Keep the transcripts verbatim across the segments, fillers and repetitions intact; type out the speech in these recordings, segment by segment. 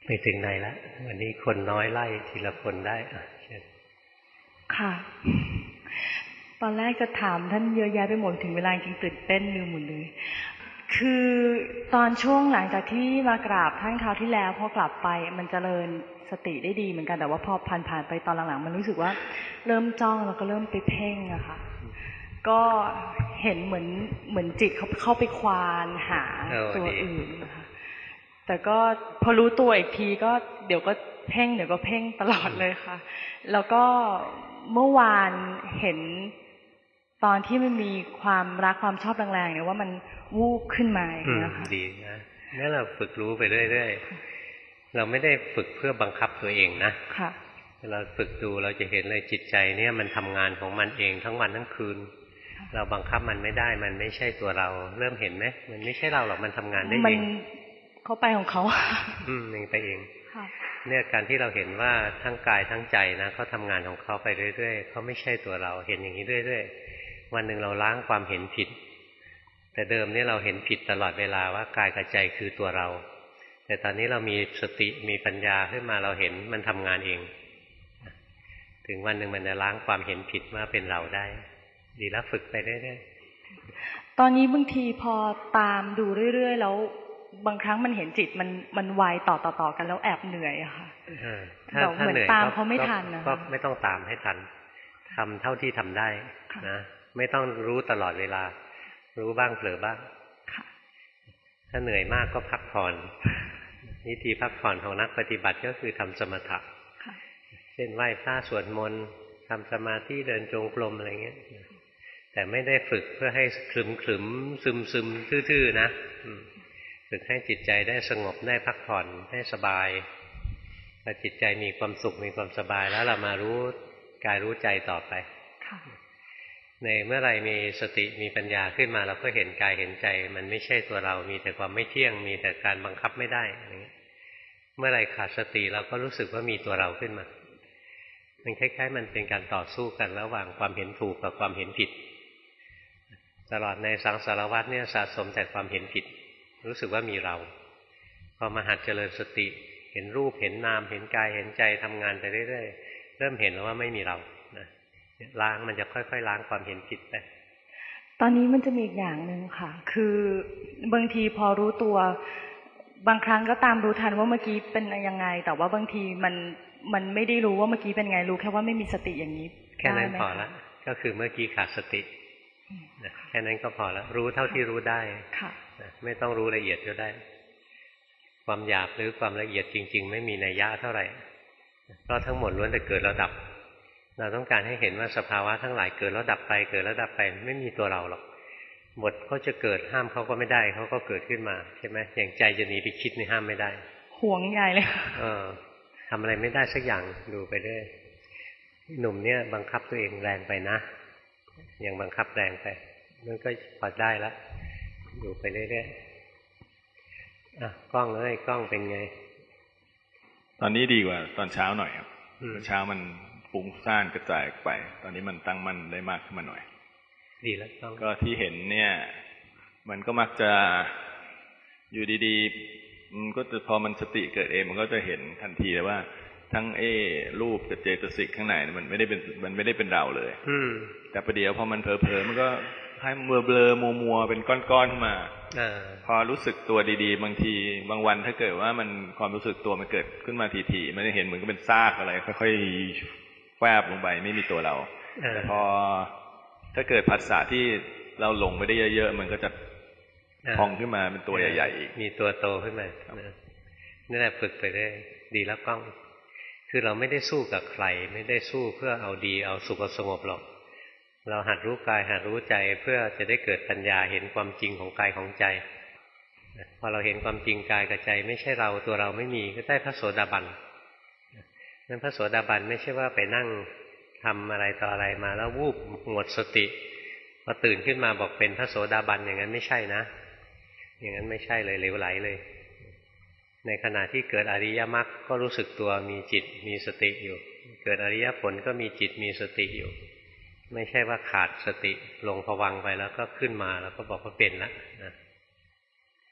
ไปถึงไหนแล้ววันนี้คนน้อยไล่ทีละคนได้ค่ะตอนแรกจะถามท่านเยอะแยะไปหมดถึงเวลาจริงตื่นเต้นลืมหมดเลยคือตอนช่วงหลังจากที่มากราบท่านคราวที่แล้วพอกลับไปมันเจริญสติได้ดีเหมือนกันแต่ว่าพอผ่านผ่านไปตอนหลังๆมันรู้สึกว่าเริ่มจ้องแล้วก็เริ่มไปเพ่งอะค่ะก็เห็นเหมือนเหมือนจิตเขาเข้าไปควานหาตัวอื่นนะคะแต่ก็พอรู้ตัวอีกทีก็เดี๋ยวก็เพ่งเดี๋ยวก็เพ่งตลอดเลยค่ะแล้วก็เมื่อวานเห็นตอนที่มันมีความรักความชอบแรงๆเนี่ยว่ามันวูบขึ้นมาอย่างเงี้ยค่ะดีนะนี่เราฝึกรู้ไปเรื่อยๆเราไม่ได้ฝึกเพื่อบังคับตัวเองนะค่ะเราฝึกดูเราจะเห็นเลยจิตใจเนี่ยมันทำงานของมันเองทั้งวันทั้งคืนเราบังคับมันไม่ได้มันไม่ใช่ตัวเราเริ่มเห็นไหมมันไม่ใช่เราหรอกมันทำงานได้เองมันเขาไปของเขาอืมเองไปเองเนี่ยการที่เราเห็นว่าทั้งกายทั้งใจนะเขาทำงานของเขาไปเรื่อยๆเขาไม่ใช่ตัวเราเห็นอย่างนี้เรื่อยๆวันหนึ่งเราล้างความเห็นผิดแต่เดิมนี่เราเห็นผิดตลอดเวลาว่ากายกับใจคือตัวเราแต่ตอนนี้เรามีสติมีปัญญาขึ้นมาเราเห็นมันทำงานเองถึงวันหนึ่งมันจะล้างความเห็นผิดว่าเป็นเราได้ดีแล้วฝึกไปเรื่อยๆตอนนี้บางทีพอตามดูเรื่อยๆแล้วบางครั้งมันเห็นจิตมันมันไวต่อต่อต่อกันแล้วแอบเหนื่อยอะค่ะถ้าถ้าเหนื่อยตามเขาไม่ทันนะก็ไม่ต้องตามให้ทันทำเท่าที่ทำได้นะไม่ต้องรู้ตลอดเวลารู้บ้างเผลอบ้างถ้าเหนื่อยมากก็พักผ่อนวิธีพักผ่อนของนักปฏิบัติก็คือทำสมถะเช่นไหว้พระสวดมนต์ทำสมาธิเดินจงกรมอะไรเงี้ยแต่ไม่ได้ฝึกเพื่อให้คลึมคลึมซึมซึมทื่อๆนะฝึกให้จิตใจได้สงบได้พักผ่อนได้สบายพอจิตใจมีความสุขมีความสบายแล้วเรามารู้กายรู้ใจต่อไปในเมื่อไรมีสติมีปัญญาขึ้นมาเราก็เห็นกายเห็นใจมันไม่ใช่ตัวเรามีแต่ความไม่เที่ยงมีแต่การบังคับไม่ได้อะไรเงี้ยเมื่อไรขาดสติเราก็รู้สึกว่ามีตัวเราขึ้นมามันคล้ายๆมันเป็นการต่อสู้กันระหว่างความเห็นถูกกับความเห็นผิดตลอดในสังสารวัฏเนี่ยสะสมแต่ความเห็นผิดรู้สึกว่ามีเราพอมาหัดเจริญสติเห็นรูปเห็นนามเห็นกายเห็นใจทำงานไปเรื่อยๆเริ่มเห็นแล้วว่าไม่มีเรานะล้างมันจะค่อยๆล้างความเห็นผิดไปตอนนี้มันจะมีอีกอย่างหนึ่งค่ะคือบางทีพอรู้ตัวบางครั้งก็ตามรู้ทันว่าเมื่อกี้เป็นยังไงแต่ว่าบางทีมันมันไม่ได้รู้ว่าเมื่อกี้เป็นไงรู้แค่ว่าไม่มีสติอย่างนี้แค่นั้นพอละก็คือเมื่อกี้ขาดสติแค่นั้นก็พอแล้วรู้เท่าที่รู้ได้ไม่ต้องรู้ละเอียดก็ได้ความหยาบหรือความละเอียดจริงๆไม่มีนัยยะเท่าไหร่เพราะทั้งหมดล้วนแต่เกิดแล้วดับเราต้องการให้เห็นว่าสภาวะทั้งหลายเกิดแล้วดับไปเกิดแล้วดับไปไม่มีตัวเราหรอกหมดเขาจะเกิดห้ามเขาก็ไม่ได้เขาก็เกิดขึ้นมาใช่ไหมอย่างใจจะหนีไปคิดนี่ห้ามไม่ได้ห่วงใหญ่เลยเออทำอะไรไม่ได้สักอย่างดูไปเรื่อยหนุ่มเนี่ยบังคับตัวเองแรงไปนะยังบังคับแรงไปมันก็พอได้แล้วดูไปเรื่อยๆอ่ะกล้องเลยกล้องเป็นไงตอนนี้ดีกว่าตอนเช้าหน่อยครับเช้ามันฟุ้งซ่านกระจายไปตอนนี้มันตั้งมั่นได้มากขึ้นมาหน่อยดีแล้วต้องก็ที่เห็นเนี่ยมันก็มักจะอยู่ดีๆมันก็จะพอมันสติเกิดเองมันก็จะเห็นทันทีเลยว่าทั้งเอรูปกับเจตสิกข้างในมันไม่ได้เป็นมันไม่ได้เป็นเราเลยแต่ประเดี๋ยวพอมันเผลอๆมันก็ให้เบลอเบลอมัวมัวเป็นก้อนๆขึ้นมาพอรู้สึกตัวดีๆบางทีบางวันถ้าเกิดว่ามันความรู้สึกตัวมันเกิดขึ้นมาทีๆมันจะเห็นเหมือนก็เป็นซากอะไรค่อยๆแวบลงไปไม่มีตัวเราแต่พอถ้าเกิดผัสสะที่เราหลงไม่ได้เยอะๆมันก็จะพองขึ้นมาเป็นตัวใหญ่ๆอีกมีตัวโตขึ้นมานี่แหละฝึกไปได้ดีแล้วกล้องคือเราไม่ได้สู้กับใครไม่ได้สู้เพื่อเอาดีเอาสุขสงบหรอกเราหัดรู้กายหัดรู้ใจเพื่อจะได้เกิดปัญญาเห็นความจริงของกายของใจพอเราเห็นความจริงกายกับใจไม่ใช่เราตัวเราไม่มีก็ได้พระโสดาบันนั้นพระโสดาบันไม่ใช่ว่าไปนั่งทำอะไรต่ออะไรมาแล้ววูบหมดสติพอตื่นขึ้นมาบอกเป็นพระโสดาบันอย่างนั้นไม่ใช่นะอย่างนั้นไม่ใช่เลยเหลวไหลเลยในขณะที่เกิดอริยมรรคก็รู้สึกตัวมีจิตมีสติอยู่เกิดอริยผลก็มีจิตมีสติอยู่ไม่ใช่ว่าขาดสติลงภวังค์ไปแล้วก็ขึ้นมาแล้วก็บอกว่าเป็นแล้วนะ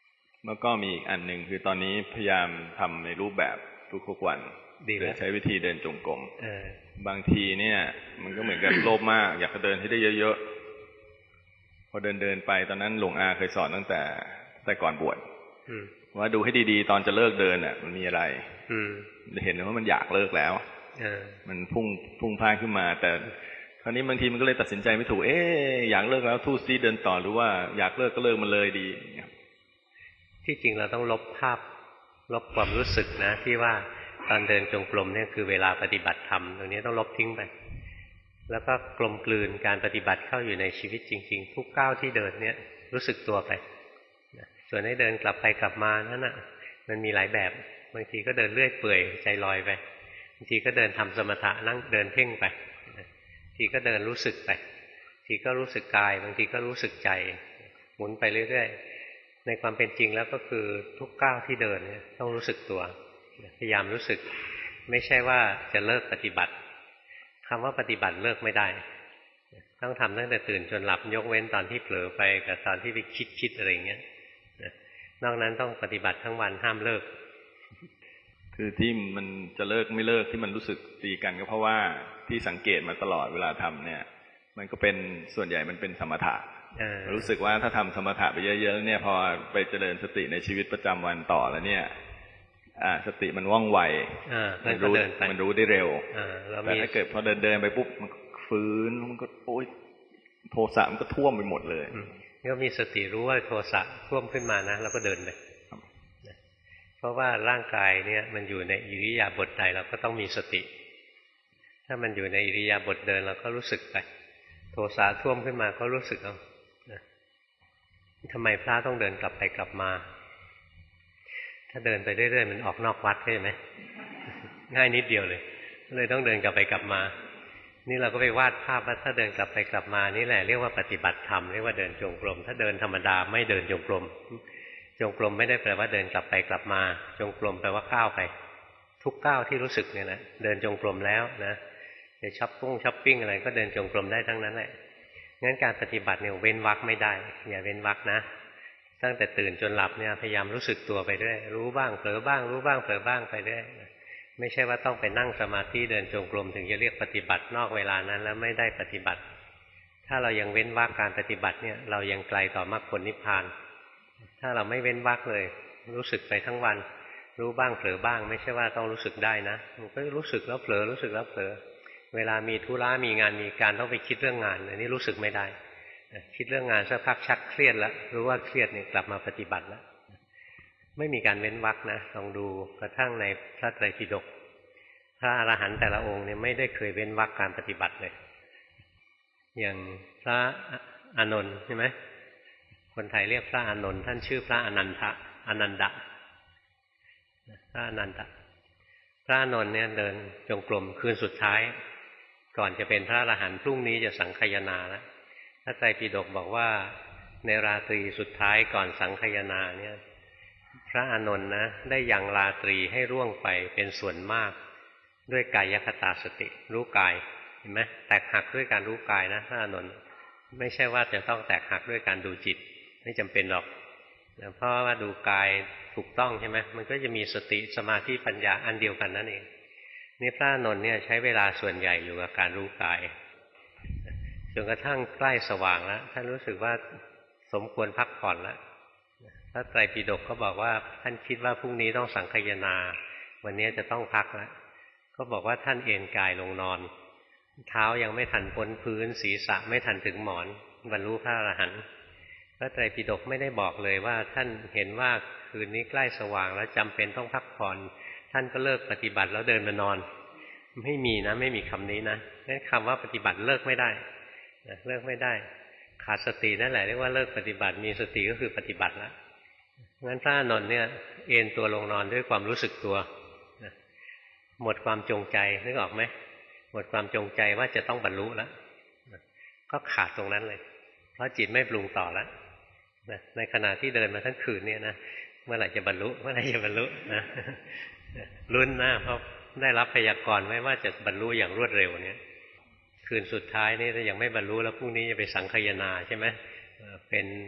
แล้วก็มีอีกอันหนึ่งคือตอนนี้พยายามทำในรูปแบบทุกๆวันโดยใช้วิธีเดินจงกรมบางทีเนี่ยมันก็เหมือนกับโลภมากอยากจะเดินให้ได้เยอะๆพอเดินเดินไปตอนนั้นหลวงอาเคยสอนตั้งแต่แต่ก่อนบวชว่าดูให้ดีๆตอนจะเลิกเดินอ่ะมันมีอะไรเห็นว่ามันอยากเลิกแล้วมันพุ่งพุ่งพลาดขึ้นมาแต่คราวนี้บางทีมันก็เลยตัดสินใจไม่ถูกเอ๊ะอยากเลิกแล้วทู่ซีเดินต่อหรือว่าอยากเลิกก็เลิกมันเลยดีที่จริงเราต้องลบภาพลบความรู้สึกนะที่ว่าตอนเดินจงกรมเนี่ยคือเวลาปฏิบัติธรรมตรงนี้ต้องลบทิ้งไปแล้วก็กลมกลืนการปฏิบัติเข้าอยู่ในชีวิตจริงๆทุกก้าวที่เดินเนี่ยรู้สึกตัวไปส่วนให้เดินกลับไปกลับมานั่นน่ะมันมีหลายแบบบางทีก็เดินเลื่อยเปื่อยใจลอยไปบางทีก็เดินทำสมถะนั่งเดินเพ่งไปบางทีก็เดินรู้สึกไปบางทีก็รู้สึกกายบางทีก็รู้สึกใจหมุนไปเรื่อยๆในความเป็นจริงแล้วก็คือทุกก้าวที่เดินเนี่ยต้องรู้สึกตัวพยายามรู้สึกไม่ใช่ว่าจะเลิกปฏิบัติคำว่าปฏิบัติเลิกไม่ได้ต้องทำตั้งแต่ตื่นจนหลับยกเว้นตอนที่เผลอไปกับตอนที่ไปคิดคิดอะไรอย่างเงี้ยนอกนั้นต้องปฏิบัติทั้งวันห้ามเลิกคือที่มันจะเลิกไม่เลิกที่มันรู้สึกตีกันก็เพราะว่าที่สังเกตมาตลอดเวลาทำเนี่ยมันก็เป็นส่วนใหญ่มันเป็นสมถะรู้สึกว่าถ้าทำสมถะไปเยอะๆเนี่ยพอไปเจริญสติในชีวิตประจำวันต่อแล้วเนี่ยอ่าสติมันว่องไวมันรู้มันรู้ได้เร็วแต่ถ้าเกิดพอเดินเดินไปปุ๊บมันฟื้นมันก็โอ๊ยโทสะมันก็ท่วมไปหมดเลยก็มีสติรู้ว่าโทสะท่วมขึ้นมานะแล้วก็เดินไปเพราะว่าร่างกายเนี่ยมันอยู่ในอิริยาบถใดเราก็ต้องมีสติถ้ามันอยู่ในอิริยาบถเดินเราก็รู้สึกไปโทสะท่วมขึ้นมาก็รู้สึกเอาทำไมพระต้องเดินกลับไปกลับมาถ้าเดินไปเรื่อยๆมันออกนอกวัดใช่ไหมง่ายนิดเดียวเลยเลยต้องเดินกลับไปกลับมานี่เราก็ไปวาดภาพว่าถ้าเดินกลับไปกลับมานี่แหละเรียกว่าปฏิบัติธรรมเรียกว่าเดินจงกรมถ้าเดินธรรมดาไม่เดินจงกรมจงกรมไม่ได้แปลว่าเดินกลับไปกลับมาจงกรมแปลว่าก้าวไปทุกก้าวที่รู้สึกเนี่ยนะเดินจงกรมแล้วนะจะช้อปปิ้งช้อปปิ้งอะไรก็เดินจงกรมได้ทั้งนั้นแหละงั้นการปฏิบัติเนี่ยเว้นวรรคไม่ได้อย่าเว้นวรรคนะตั้งแต่ตื่นจนหลับเนี่ยพยายามรู้สึกตัวไปด้วยรู้บ้างเผลอบ้างรู้บ้างเผลอบ้างไปด้วยไม่ใช่ว่าต้องไปนั่งสมาธิเดินจงกรมถึงจะเรียกปฏิบัตินอกเวลานั้นแล้วไม่ได้ปฏิบัติถ้าเรายังเว้นวรรคการปฏิบัติเนี่ยเรายังไกลต่อมรรคผลนิพพานถ้าเราไม่เว้นวรรคเลยรู้สึกไปทั้งวันรู้บ้างเผลอบ้างไม่ใช่ว่าต้องรู้สึกได้นะมันก็รู้สึกแล้วเผลอรู้สึกแล้วเผลอเวลามีธุระมีงานมีการต้องไปคิดเรื่องงานอันนี้รู้สึกไม่ได้คิดเรื่องงานสักพักชักเครียดแล้วรู้ว่าเครียดเนี่ยกลับมาปฏิบัติแล้วไม่มีการเว้นวรรคนะลองดูกระทั่งในพระไตรปิฎกพระอรหันต์แต่ละองค์เนี่ยไม่ได้เคยเว้นวรรคการปฏิบัติเลยอย่างพระอานนท์ใช่ไหมคนไทยเรียกพระอานนท์ท่านชื่อพระอนันทะอนันดะพระอนันตะพระอานนท์เนี่ยเดินจงกรมคืนสุดท้ายก่อนจะเป็นพระอรหันต์พรุ่งนี้จะสังคายนาแล้วพระไตรปิฎกบอกว่าในราตรีสุดท้ายก่อนสังคายนาเนี่ยพระอานนท์นะได้ยังราตรีให้ร่วงไปเป็นส่วนมากด้วยกายคตาสติรู้กายเห็นไหมแตกหักด้วยการรู้กายนะพระอานนท์ไม่ใช่ว่าจะต้องแตกหักด้วยการดูจิตไม่จำเป็นหรอกเพราะว่าดูกายถูกต้องใช่ไหมมันก็จะมีสติสมาธิปัญญาอันเดียวกันนั่นเองนี่พระอานนท์เนี่ยใช้เวลาส่วนใหญ่อยู่กับการรู้กายจนกระทั่งใกล้สว่างแล้วท่านรู้สึกว่าสมควรพักผ่อนแล้วพระไตรปิฎกก็บอกว่าท่านคิดว่าพรุ่งนี้ต้องสังคายนาวันนี้จะต้องพักแล้วก็บอกว่าท่านเอนกายลงนอนเท้ายังไม่ทันพ้นพื้นศีรษะไม่ทันถึงหมอนบรรลุพระอรหันต์พระไตรปิฎกไม่ได้บอกเลยว่าท่านเห็นว่าคืนนี้ใกล้สว่างแล้วจำเป็นต้องพักผ่อนท่านก็เลิกปฏิบัติแล้วเดินมานอนไม่มีนะไม่มีคำนี้นะงั้นคำว่าปฏิบัติเลิกไม่ได้เลิกไม่ได้ขาดสตินั่นแหละเรียกว่าเลิกปฏิบัติมีสติก็คือปฏิบัติแล้วงั้นพระอานนท์เนี่ยเอนตัวลงนอนด้วยความรู้สึกตัวหมดความจงใจนึกออกไหมหมดความจงใจว่าจะต้องบรรลุแล้วก็ขาดตรงนั้นเลยเพราะจิตไม่ปรุงต่อแล้วในขณะที่เดินมาทั้งคืนเนี่ยนะเมื่อไหร่จะบรรลุเมื่อไหร่จะบรรลุนะลุ้นนะเพราะได้รับพยากรณ์ไว้ว่าจะบรรลุอย่างรวดเร็วเนี่ยคืนสุดท้ายนี่ถ้ายังไม่บรรลุแล้วพรุ่งนี้จะไปสังคายนาใช่ไหมเป็นพระ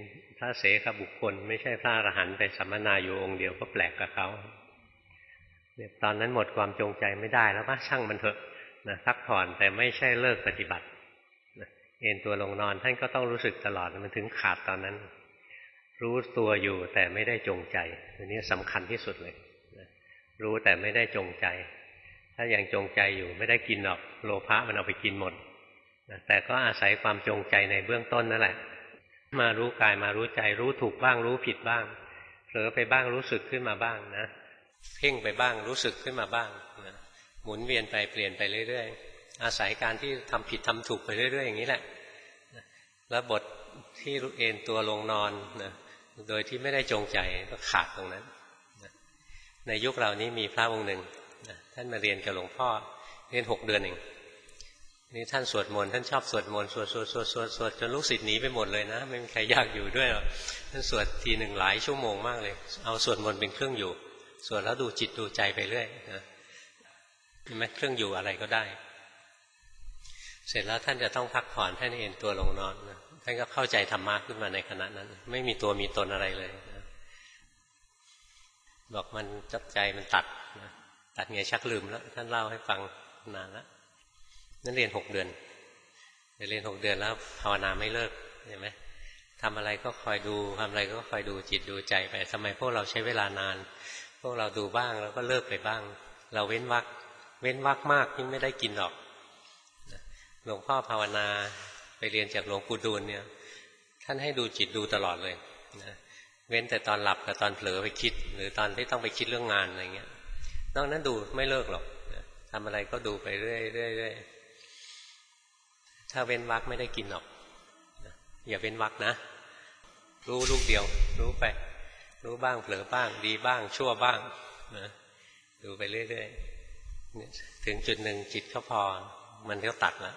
ระเสขบุคคลไม่ใช่พระอรหันต์ไปสัมมนาอยู่องค์เดียวก็แปลกกับเขาเนี่ยตอนนั้นหมดความจงใจไม่ได้แล้วว่าช่างมันเถอะนะพักผ่อนแต่ไม่ใช่เลิกปฏิบัตินะเอนตัวลงนอนท่านก็ต้องรู้สึกตลอดมันถึงขาดตอนนั้นรู้ตัวอยู่แต่ไม่ได้จงใจอันนี้สำคัญที่สุดเลยนะรู้แต่ไม่ได้จงใจถ้ายังจงใจอยู่ไม่ได้กินหรอกโลภะมันเอาไปกินหมดนะแต่ก็อาศัยความจงใจในเบื้องต้นนั่นแหละมารู้กายมารู้ใจรู้ถูกบ้างรู้ผิดบ้างเผลอไปบ้างรู้สึกขึ้นมาบ้างนะเพ่งไปบ้างรู้สึกขึ้นมาบ้างนะหมุนเวียนไปเปลี่ยนไปเรื่อยๆอาศัยการที่ทำผิดทำถูกไปเรื่อยๆอย่างนี้แหละแล้วบทที่เอนตัวลงนอนนะโดยที่ไม่ได้จงใจก็ขาดตรงนั้นนะในยุคเรานี้มีพระองค์หนึ่งนะท่านมาเรียนกับหลวงพ่อเรียนหกเดือนเองนี่ท่านสวดมนต์ท่านชอบสวดมนต์สวดสวดสวดสวดสวดจนลูกศิษย์หนีไปหมดเลยนะไม่มีใครอยากอยู่ด้วยหรอกท่านสวดทีหนึ่งหลายชั่วโมงมากเลยเอาสวดมนต์เป็นเครื่องอยู่สวดแล้วดูจิตดูใจไปเรื่อยนะเห็นไหมเครื่องอยู่อะไรก็ได้เสร็จแล้วท่านจะต้องพักผ่อนท่านเอนตัวลงนอนนะท่านก็เข้าใจธรรมะขึ้นมาในขณะนั้นไม่มีตัวมีตนอะไรเลยนะบอกมันจับใจมันตัดนะตัดไงชักลืมแล้วท่านเล่าให้ฟังนานแล้วนั่นเรียนหกเดือนเรียนหกเดือนแล้วภาวนาไม่เลิกเห็นไหมทำอะไรก็คอยดูทำอะไรก็คอยดูจิตดูใจไปทำไมพวกเราใช้เวลานานพวกเราดูบ้างแล้วก็เลิกไปบ้างเราเว้นวรรคเว้นวรรคมากยิ่งไม่ได้กินหรอกหลวงพ่อภาวนาไปเรียนจากหลวงปู่ดูลเนี่ยท่านให้ดูจิตดูตลอดเลยนะเว้นแต่ตอนหลับกับตอนเผลอไปคิดหรือตอนที่ต้องไปคิดเรื่องงานอะไรเงี้ยนอกนั้นดูไม่เลิกหรอกทำอะไรก็ดูไปเรื่อยเรื่อยเรื่อยถ้าเว้นวรรคไม่ได้กินหรอกอย่าเว้นวรรคนะรู้ลูกเดียวรู้ไปรู้บ้างเผลอบ้างดีบ้างชั่วบ้างนะดูไปเรื่อยๆถึงจุดหนึ่งจิตก็พอมันก็ตัดแล้ว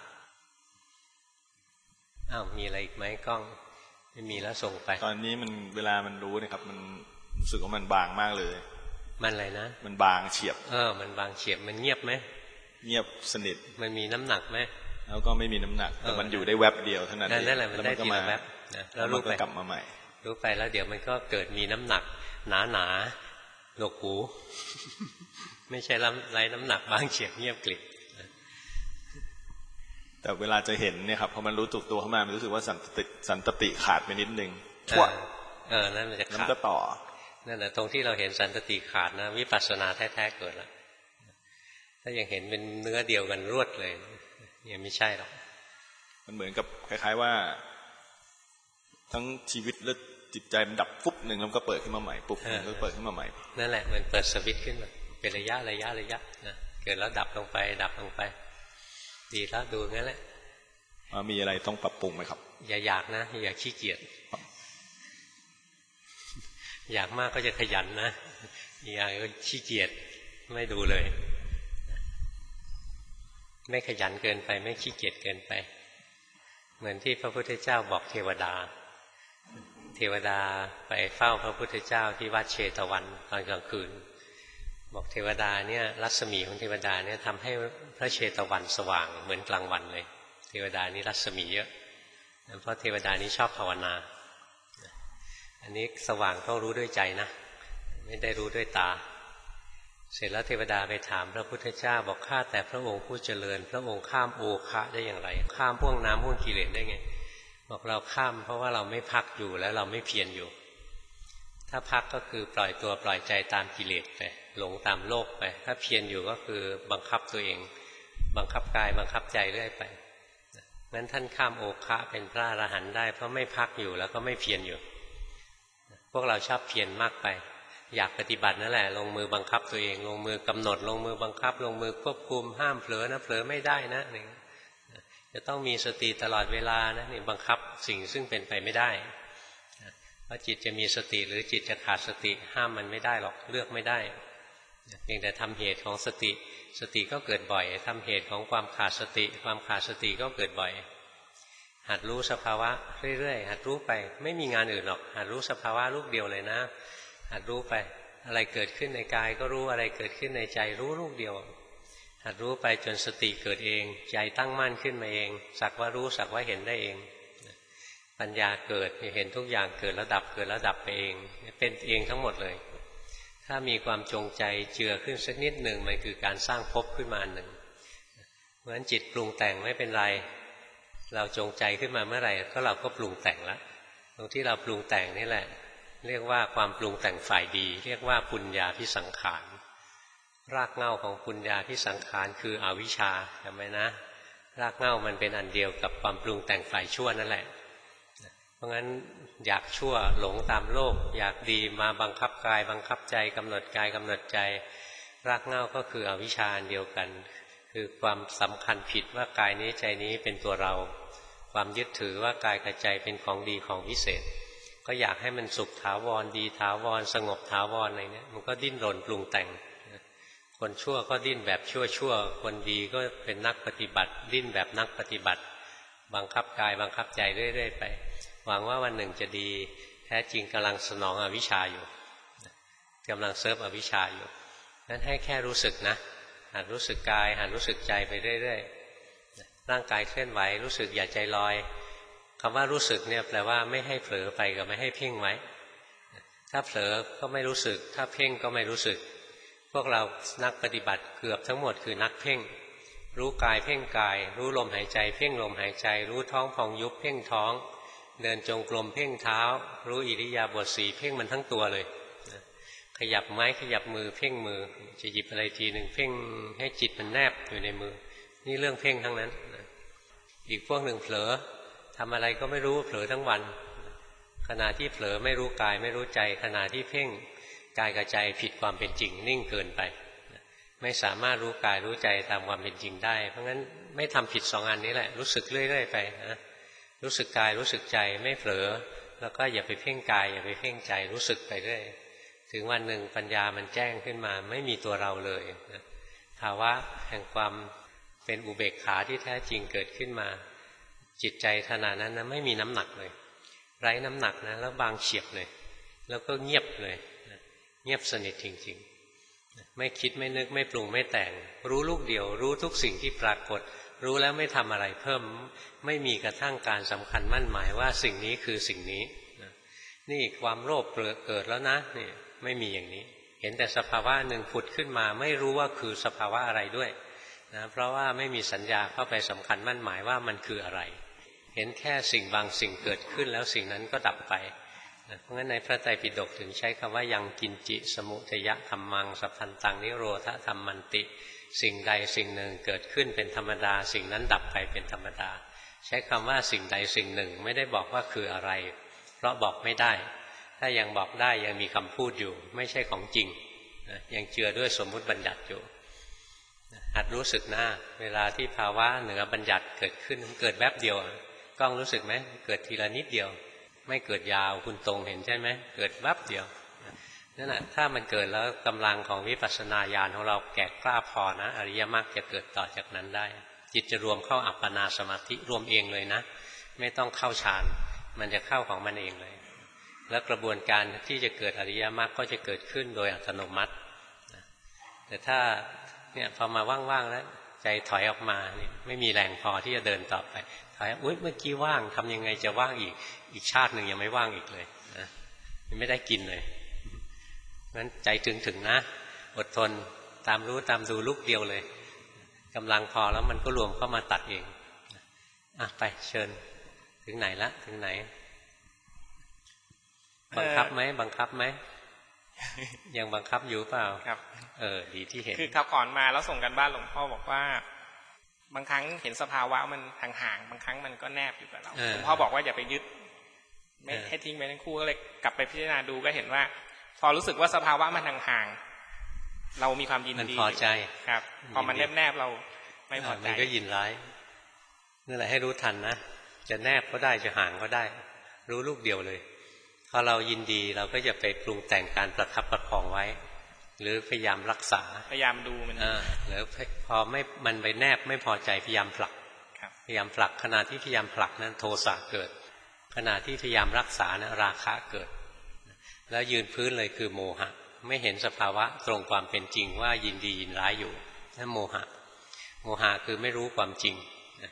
อ้าวมีอะไรอีกไหมกล้องไม่มีแล้วส่งไปตอนนี้มันเวลามันรู้นะครับมันรู้สึกว่ามันบางมากเลยมันอะไรนะมันบางเฉียบเออมันบางเฉียบมันเงียบไหมเงียบสนิทมันมีน้ำหนักไหมแล้วก็ไม่มีน้ำหนักแต่มันอยู่ได้แวบเดียวเท่านั้นเองนั่นแหละมันได้ทีละแวบนะแล้วรู้ไปกลับมาใหม่รู้ไปแล้วเดี๋ยวมันก็เกิดมีน้ำหนักหนาหนาหนวกหูไม่ใช่ไร้น้ำหนักบางเฉียบเงียบกริบแต่เวลาจะเห็นเนี่ยครับพอมันรู้ตุกตัวเข้ามามันรู้สึกว่าสันติสันติขาดไปนิดนึงทั่วเออนั่นมันจะขาดก็ต่อนั่นแหละตรงที่เราเห็นสันติขาดนะวิปัสสนาแท้ๆเกิดแล้วถ้ายังเห็นเป็นเนื้อเดียวกันรวดเลยยังไม่ใช่หรอกมันเหมือนกับคล้ายๆว่าทั้งชีวิตและจิตใจมันดับฟุบหนึ่งแล้วก็เปิดขึ้นมาใหม่ปุ๊บมันก็เปิดขึ้นมาใหม่นั่นแหละมันเปิดสวิตช์ขึ้นมาเป็นระยะระยะระยะนะเกิดแล้วดับลงไปดับลงไปดีแล้วดูงั้นแหละมีอะไรต้องปรับปรุงไหมครับอย่าอยากนะอย่าขี้เกียจอยากมากก็จะขยันนะอยากก็ขี้เกียจไม่ดูเลยไม่ขยันเกินไปไม่ขี้เกียจเกินไปเหมือนที่พระพุทธเจ้าบอกเทวดาเทวดาไปเฝ้าพระพุทธเจ้าที่วัดเชตวันตอนกลางคืนบอกเทวดาเนี่ยรัศมีของเทวดาเนี่ยทำให้พระเชตวันสว่างเหมือนกลางวันเลยเทวดานี้รัศมีเยอะเพราะเทวดานี้ชอบภาวนาอันนี้สว่างต้องรู้ด้วยใจนะไม่ได้รู้ด้วยตาเสร็จแล้วเทวดาไปถามพระพุทธเจ้าบอกข้าแต่พระองค์ผู้เจริญพระองค์ข้ามโอคะได้อย่างไรข้ามพวกน้ำพวกกิเลสได้ไงบอกเราข้ามเพราะว่าเราไม่พักอยู่แล้วเราไม่เพียรอยู่ถ้าพักก็คือปล่อยตัวปล่อยใจตามกิเลสไปหลงตามโลกไปถ้าเพียรอยู่ก็คือบังคับตัวเองบังคับกายบังคับใจเรื่อยไปงั้นท่านข้ามโอคะเป็นพระอรหันต์ได้เพราะไม่พักอยู่แล้วก็ไม่เพียรอยู่พวกเราชอบเพียรมากไปอยากปฏิบัตินั่นแหละลงมือบังคับตัวเองลงมือกำหนดลงมือบังคับลงมือควบคุมห้ามเผลอนะเผลอไม่ได้นะนี่จะต้องมีสติตลอดเวลานะนี่บังคับสิ่งซึ่งเป็นไปไม่ได้เพราะจิตจะมีสติหรือจิตจะขาดสติห้ามมันไม่ได้หรอกเลือกไม่ได้เพียงแต่ทำเหตุของสติสติก็เกิดบ่อยทำเหตุของความขาดสติความขาดสติก็เกิดบ่อยหัดรู้สภาวะเรื่อยๆหัดรู้ไปไม่มีงานอื่นหรอกหัดรู้สภาวะลูกเดียวเลยนะหัดรู้ไปอะไรเกิดขึ้นในกายก็รู้อะไรเกิดขึ้นในใจรู้ลูกเดียวหัดรู้ไปจนสติเกิดเองใจตั้งมั่นขึ้นมาเองสักว่ารู้สักว่าเห็นได้เองปัญญาเกิดเห็นทุกอย่างเกิดแล้วดับเกิดแล้วดับไปเองเป็นเองทั้งหมดเลยถ้ามีความจงใจเจือขึ้นสักนิดหนึ่งมันคือการสร้างภพขึ้นมาหนึ่งเพราะฉะนั้นจิตปรุงแต่งไม่เป็นไรเราจงใจขึ้นมาเมื่อไหร่ก็เราก็ปรุงแต่งละตรงที่เราปรุงแต่งนี่แหละเรียกว่าความปรุงแต่งฝ่ายดีเรียกว่าปุญญาภิสังขารรากเหง้าของปุญญาภิสังขารคืออวิชชาจำไว้นะรากเหง้ามันเป็นอันเดียวกับความปรุงแต่งฝ่ายชั่วนั่นแหละเพราะงั้นอยากชั่วหลงตามโลกอยากดีมาบังคับกายบังคับใจกำหนดกายกำหนดใจรากเหง้าก็คืออวิชชาอันเดียวกันคือความสำคัญผิดว่ากายนี้ใจนี้เป็นตัวเราความยึดถือว่ากายกับใจเป็นของดีของวิเศษก็อยากให้มันสุขถาวรดีถาวรสงบถาวรอะไรเนี่ยมันก็ดิ้นรนปรุงแต่งคนชั่วก็ดิ้นแบบชั่วชั่วคนดีก็เป็นนักปฏิบัติดิ้นแบบนักปฏิบัติบังคับกายบังคับใจเรื่อยๆไปหวังว่าวันหนึ่งจะดีแท้จริงกำลังสนองอวิชชาอยู่กำลังเซิร์ฟอวิชชาอยู่นั้นให้แค่รู้สึกนะหัดรู้สึกกายหัดรู้สึกใจไปเรื่อยๆร่างกายเคลื่อนไหวรู้สึกอย่าใจลอยคำว่ารู้สึกเนี่ยแปลว่าไม่ให้เผลอไปกับไม่ให้เพ่งไว้ถ้าเผลอก็ไม่รู้สึกถ้าเพ่งก็ไม่รู้สึกพวกเรานักปฏิบัติเกือบทั้งหมดคือนักเพ่งรู้กายเพ่งกายรู้ลมหายใจเพ่งลมหายใจรู้ท้องพองยุบเพ่งท้องเดินจงกรมเพ่งเท้ารู้อิริยาบถสี่เพ่งมันทั้งตัวเลยขยับไม้ขยับมือเพ่งมือจะหยิบอะไรทีหนึ่งเพ่งให้จิตมันแนบอยู่ในมือนี่เรื่องเพ่งทั้งนั้นอีกพวกหนึ่งเผลอทำอะไรก็ไม่รู้เผลอทั้งวันขณะที่เผลอไม่รู้กายไม่รู้ใจขณะที่เพ่งกายกับใจผิดความเป็นจริงนิ่งเกินไปไม่สามารถรู้กายรู้ใจตามความเป็นจริงได้เพราะงั้นไม่ทำผิดสองอันนี้แหละรู้สึกเรื่อยๆไปนะรู้สึกกายรู้สึกใจไม่เผลอแล้วก็อย่าไปเพ่งกายอย่าไปเพ่งใจรู้สึกไปเรื่อยถึงวันหนึ่งปัญญามันแจ้งขึ้นมาไม่มีตัวเราเลยนะภาวะแห่งความเป็นอุเบกขาที่แท้จริงเกิดขึ้นมาจิตใจขณะนั้นนะไม่มีน้ำหนักเลยไร้น้ำหนักนะแล้วบางเฉียบเลยแล้วก็เงียบเลยนะเงียบสนิทจริงๆไม่คิดไม่นึกไม่ปรุงไม่แต่งรู้ลูกเดียวรู้ทุกสิ่งที่ปรากฏรู้แล้วไม่ทำอะไรเพิ่มไม่มีกระทั่งการสำคัญมั่นหมายว่าสิ่งนี้คือสิ่งนี้นะนี่ความโลภเกิดแล้วนะนี่ไม่มีอย่างนี้เห็นแต่สภาวะหนึ่งผุดขึ้นมาไม่รู้ว่าคือสภาวะอะไรด้วยนะเพราะว่าไม่มีสัญญาเข้าไปสำคัญมั่นหมายว่ามันคืออะไรเห็นแค่สิ่งบางสิ่งเกิดขึ้นแล้วสิ่งนั้นก็ดับไปนะเพราะงั้นในพระไตรปิฎกถึงใช้คำว่ายังกินจิสมุทยะธัมมังสัพพันตังนิโรธธัมมันติสิ่งใดสิ่งหนึ่งเกิดขึ้นเป็นธรรมดาสิ่งนั้นดับไปเป็นธรรมดาใช้คำว่าสิ่งใดสิ่งหนึ่งไม่ได้บอกว่าคืออะไรเพราะบอกไม่ได้ถ้ายังบอกได้ยังมีคำพูดอยู่ไม่ใช่ของจริงนะยังเจือด้วยสมมุติบัญญัติอยู่หัดรู้สึกหน้าเวลาที่ภาวะเหนือบัญญัติเกิดขึ้นเกิดแวบเดียวกล้องรู้สึกไหมเกิดทีละนิดเดียวไม่เกิดยาวคุณตรงเห็นใช่ไหมเกิดแวบเดียวนั่นแหละถ้ามันเกิดแล้วกำลังของวิปัสสนาญาณของเราแก่กล้าพอนะอริยมรรคจะเกิดต่อจากนั้นได้จิตจะรวมเข้าอัปปนาสมาธิรวมเองเลยนะไม่ต้องเข้าฌานมันจะเข้าของมันเองเลยแล้วกระบวนการที่จะเกิดอริยมรรคก็จะเกิดขึ้นโดยอัตโนมัติแต่ถ้าเนี่ยพอมาว่างๆแล้วใจถอยออกมาเนี่ยไม่มีแรงพอที่จะเดินต่อไปถอยอุ๊ยเมื่อกี้ว่างทำยังไงจะว่างอีกอีกชาติหนึ่งยังไม่ว่างอีกเลยนะไม่ได้กินเลยงั้นใจถึงถึงนะอดทนตามรู้ตามดูลูกเดียวเลยกำลังพอแล้วมันก็รวมเข้ามาตัดเองอ่ะไปเชิญถึงไหนละถึงไหนบังคับไหมบังคับไหมยังบังคับอยู่เปล่าครับเออดีที่เห็นคือคราวก่อนมาแล้วส่งกันบ้านหลวงพ่อบอกว่าบางครั้งเห็นสภาวะมันห่างๆบางครั้งมันก็แนบอยู่กับเราหลวงพ่อบอกว่าอย่าไปยึดไม่ให้ทิ้งไปทั้งคู่ก็เลยกลับไปพิจารณาดูก็เห็นว่าพอรู้สึกว่าสภาวะมันห่างๆเรามีความยินดีมันพอใจครับพอมันแนบๆเราไม่พอใจมันก็ยินร้ายนั่นแหละให้รู้ทันนะจะแนบก็ได้จะห่างก็ได้รู้ลูกเดียวเลยพอเรายินดีเราก็จะไปปรุงแต่งการประคับประคองไว้หรือพยายามรักษาพยายามดูมันอ่าหรือพอไม่มันไปแนบไม่พอใจพยายามผลักพยายามผลักขณะที่พยายามผลักนั้นโทสะเกิดขณะที่พยายามรักษานะราคะเกิดแล้วยืนพื้นเลยคือโมหะไม่เห็นสภาวะตรงความเป็นจริงว่ายินดียินร้ายอยู่นั่นโมหะโมหะคือไม่รู้ความจริง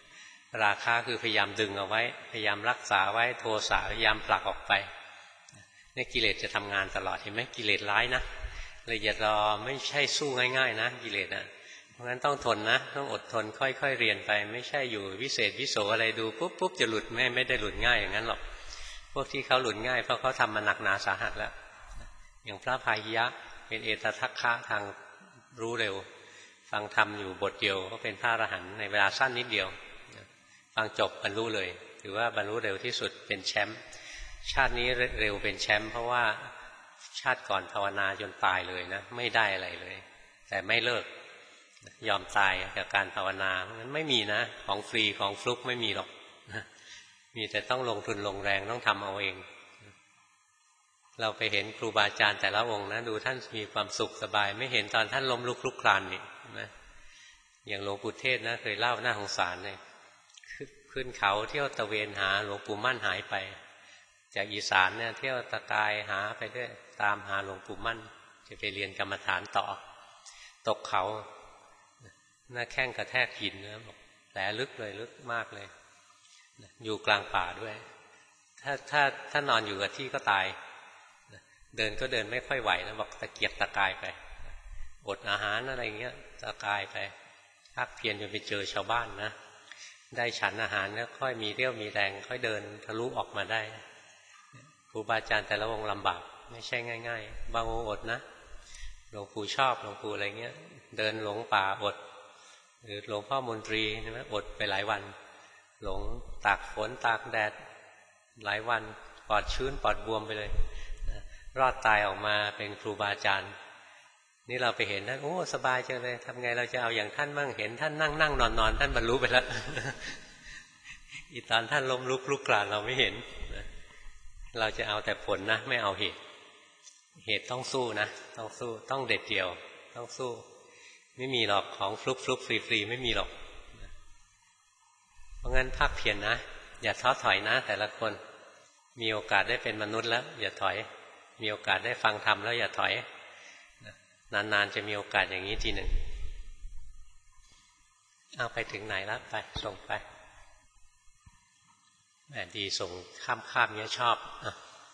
ราคะคือพยายามดึงเอาไว้พยายามรักษาไว้โทสะพยายามผลักออกไปนี่กิเลสจะทำงานตลอดเห็นไหมกิเลสร้ายนะละเอียดรอไม่ใช่สู้ง่ายๆนะกิเลสนะเพราะงั้นต้องทนนะต้องอดทนค่อยๆเรียนไปไม่ใช่อยู่วิเศษวิโสอะไรดูปุ๊บปุ๊บจะหลุดไม่ไม่ได้หลุดง่ายอย่างนั้นหรอกพวกที่เขาหลุดง่ายเพราะเขาทำมาหนักหนาสาหัสแล้วอย่างพระพาหิยะเป็นเอตทัคคะทางรู้เร็วฟังธรรมอยู่บทเดียวก็เป็นพระอรหันต์ในเวลาสั้นนิดเดียวฟังจบบรรลุเลยถือว่าบรรลุเร็วที่สุดเป็นแชมป์ชาตินี้เร็วเป็นแชมป์เพราะว่าชาติก่อนภาวนาจนตายเลยนะไม่ได้อะไรเลยแต่ไม่เลิกยอมตายกับการภาวนามันไม่มีนะของฟรีของฟลุกไม่มีหรอกมีแต่ต้องลงทุนลงแรงต้องทำเอาเองเราไปเห็นครูบาอาจารย์แต่ละองค์นะดูท่านมีความสุขสบายไม่เห็นตอนท่านล้มลุกคลุกคลานนี่นะอย่างหลวงปู่เทศนะเคยเล่าหน้าสงสารเลยขึ้นเขาเที่ยวตะเวนหาหลวงปู่มั่นหายไปจากอีสานเนี่ยเที่ยวตะกายหาไปด้วยตามหาหลวงปู่มั่นจะไปเรียนกรรมฐานต่อตกเขาหน้าแข้งกระแทกหินนะบอกแผลลึกเลยลึกมากเลยอยู่กลางป่าด้วยถ้าถ้าถ้านอนอยู่กับที่ก็ตายเดินก็เดินไม่ค่อยไหวนะบอกตะเกียกตะกายไปอดอาหารอะไรเงี้ยตะกายไปพักเพียรจนไปเจอชาวบ้านนะได้ฉันอาหารแล้วค่อยมีเรี่ยวมีแรงค่อยเดินทะลุออกมาได้ครูบาอาจารย์แต่ละองค์ลำบากไม่ใช่ง่ายๆบางองค์อดนะหลวงปู่ชอบหลวงปู่อะไรเงี้ยเดินหลงป่าอดหรือหลวงพ่อมนตรีใช่ไหมอดไปหลายวันหลงตากฝนตากแดดหลายวันปอดชื้นปอดบวมไปเลยรอดตายออกมาเป็นครูบาอาจารย์นี่เราไปเห็นท่านโอ้สบายจังเลยทำไงเราจะเอาอย่างท่านมั่งเห็นท่านนั่งนั่งนอนนอนท่านบรรลุไปแล้ว อีตอนท่านล้มลุกลุกคลานเราไม่เห็นเราจะเอาแต่ผลนะไม่เอาเหตุเหตุต้องสู้นะต้องสู้ต้องเด็ดเดี่ยวต้องสู้ไม่มีหรอกของฟลุกฟลุกฟรีฟรีไม่มีหรอกเพราะงั้นภาคเพียร นะอย่าท้อถอยนะแต่ละคนมีโอกาสได้เป็นมนุษย์แล้วอย่าถอยมีโอกาสได้ฟังธรรมแล้วอย่าถอยนานๆจะมีโอกาสอย่างนี้ทีหนึ่งเอาไปถึงไหนแล้วไปส่งไปแหมดีส่งข้ามๆเนี้ยชอบอ่ะ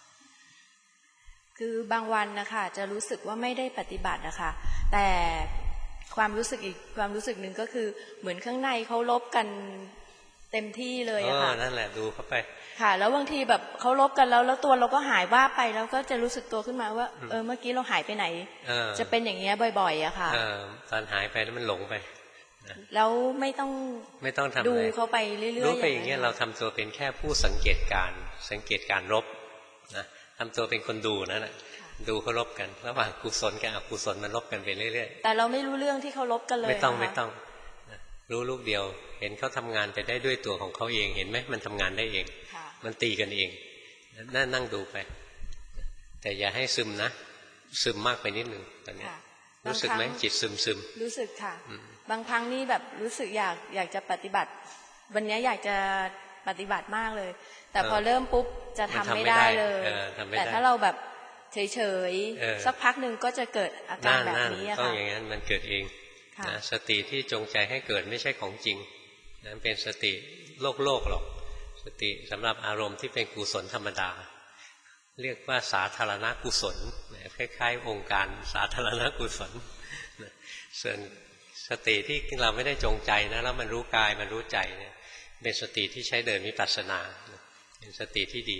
คือบางวันนะคะจะรู้สึกว่าไม่ได้ปฏิบัตินะคะแต่ความรู้สึกอีกความรู้สึกหนึ่งก็คือเหมือนข้างในเขาลบกันเต็มที่เลยอะค่ะนั่นแหละดูเข้าไปค่ะแล้วบางทีแบบเขาลบกันแล้วแล้วตัวเราก็หายว่าไปแล้วก็จะรู้สึกตัวขึ้นมาว่าเออเมื่อกี้เราหายไปไหนจะเป็นอย่างเงี้ยบ่อยๆอะค่ะตอนหายไปแล้วมันหลงไปแล้วไม่ต้องไม่ต้องทำดูเขาไปเรื่อยๆรู้ไปอย่างเงี้ยเราทำตัวเป็นแค่ผู้สังเกตการสังเกตการลบนะทำตัวเป็นคนดูนั่นแหละดูเขาลบกันระหว่างกุศลกับอกุศลมันลบกันไปเรื่อยๆแต่เราไม่รู้เรื่องที่เขาลบกันเลยไม่ต้องไม่ต้องรู้ลูกเดียวเห็นเขาทำงานไปได้ด้วยตัวของเขาเองเห็นไหมมันทำงานได้เองมันตีกันเองนั่งนั่งดูไปแต่อย่าให้ซึมนะซึมมากไปนิดนึงตอนนี้รู้สึกไหมจิตซึมซึมรู้สึกค่ะบางครั้งนี่แบบรู้สึกอยากอยากจะปฏิบัติวันนี้อยากจะปฏิบัติมากเลยแต่พอเริ่มปุ๊บจะทำไม่ได้เลยแต่ถ้าเราแบบเฉยๆสักพักหนึ่งก็จะเกิดอาการแบบนี้ค่ะต้องอย่างนั้นมันเกิดเองนะสติที่จงใจให้เกิดไม่ใช่ของจริงนั้นเป็นสติโลกโลกหรอกสติสำหรับอารมณ์ที่เป็นกุศลธรรมดาเรียกว่าสาธารณกุศลคล้ายๆองค์การสาธารณกุศลส่วนสติที่เราไม่ได้จงใจนะแล้วมันรู้กายมันรู้ใจเนี่ยเป็นสติที่ใช้เดินวิปัสสนาเป็นสติที่ดี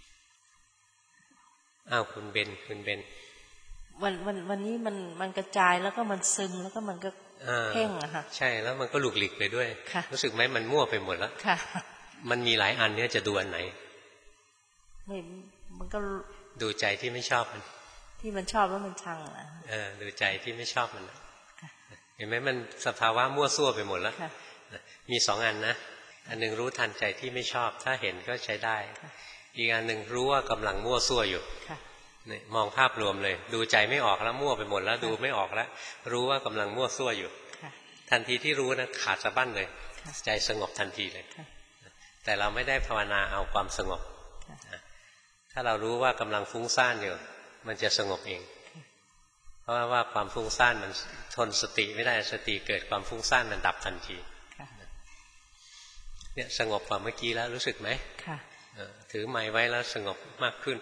อ้าวคุณเบนคุณเบนวันวันวันนี้มันมันกระจายแล้วก็มันซึมแล้วก็มันก็เพ่งอะค่ะใช่แล้วมันก็หลุกหลีกไปด้วยรู้สึกไหมมันมั่วไปหมดแล้วมันมีหลายอันเนี่ยจะดูอันไหนไม่มันก็ดูใจที่ไม่ชอบมันที่มันชอบแล้วมันชังอะเออดูใจที่ไม่ชอบมันเห็นไหมมันสภาวะมั่วซั่วไปหมดแล้วมีสองอันนะอันหนึ่งรู้ทันใจที่ไม่ชอบถ้าเห็นก็ใช้ได้อีกอันหนึ่งรู้ว่ากำลังมั่วซั่วอยู่นี่มองภาพรวมเลยดูใจไม่ออกแล้วมั่วไปหมดแล้วดูไม่ออกแล้วรู้ว่ากำลังมั่วซั่วอยู่ทันทีที่รู้นะขาดสะบั้นเลยใจสงบทันทีเลยแต่เราไม่ได้ภาวนาเอาความสงบถ้าเรารู้ว่ากำลังฟุ้งซ่านอยู่มันจะสงบเองเพราะว่าความฟุ้งซ่านมันทนสติไม่ได้สติเกิดความฟุ้งซ่านมันดับทันทีเนี่ยสงบกว่าเมื่อกี้แล้วรู้สึกไหมค่ะถือไม้ไว้แล้วสงบมากขึ้น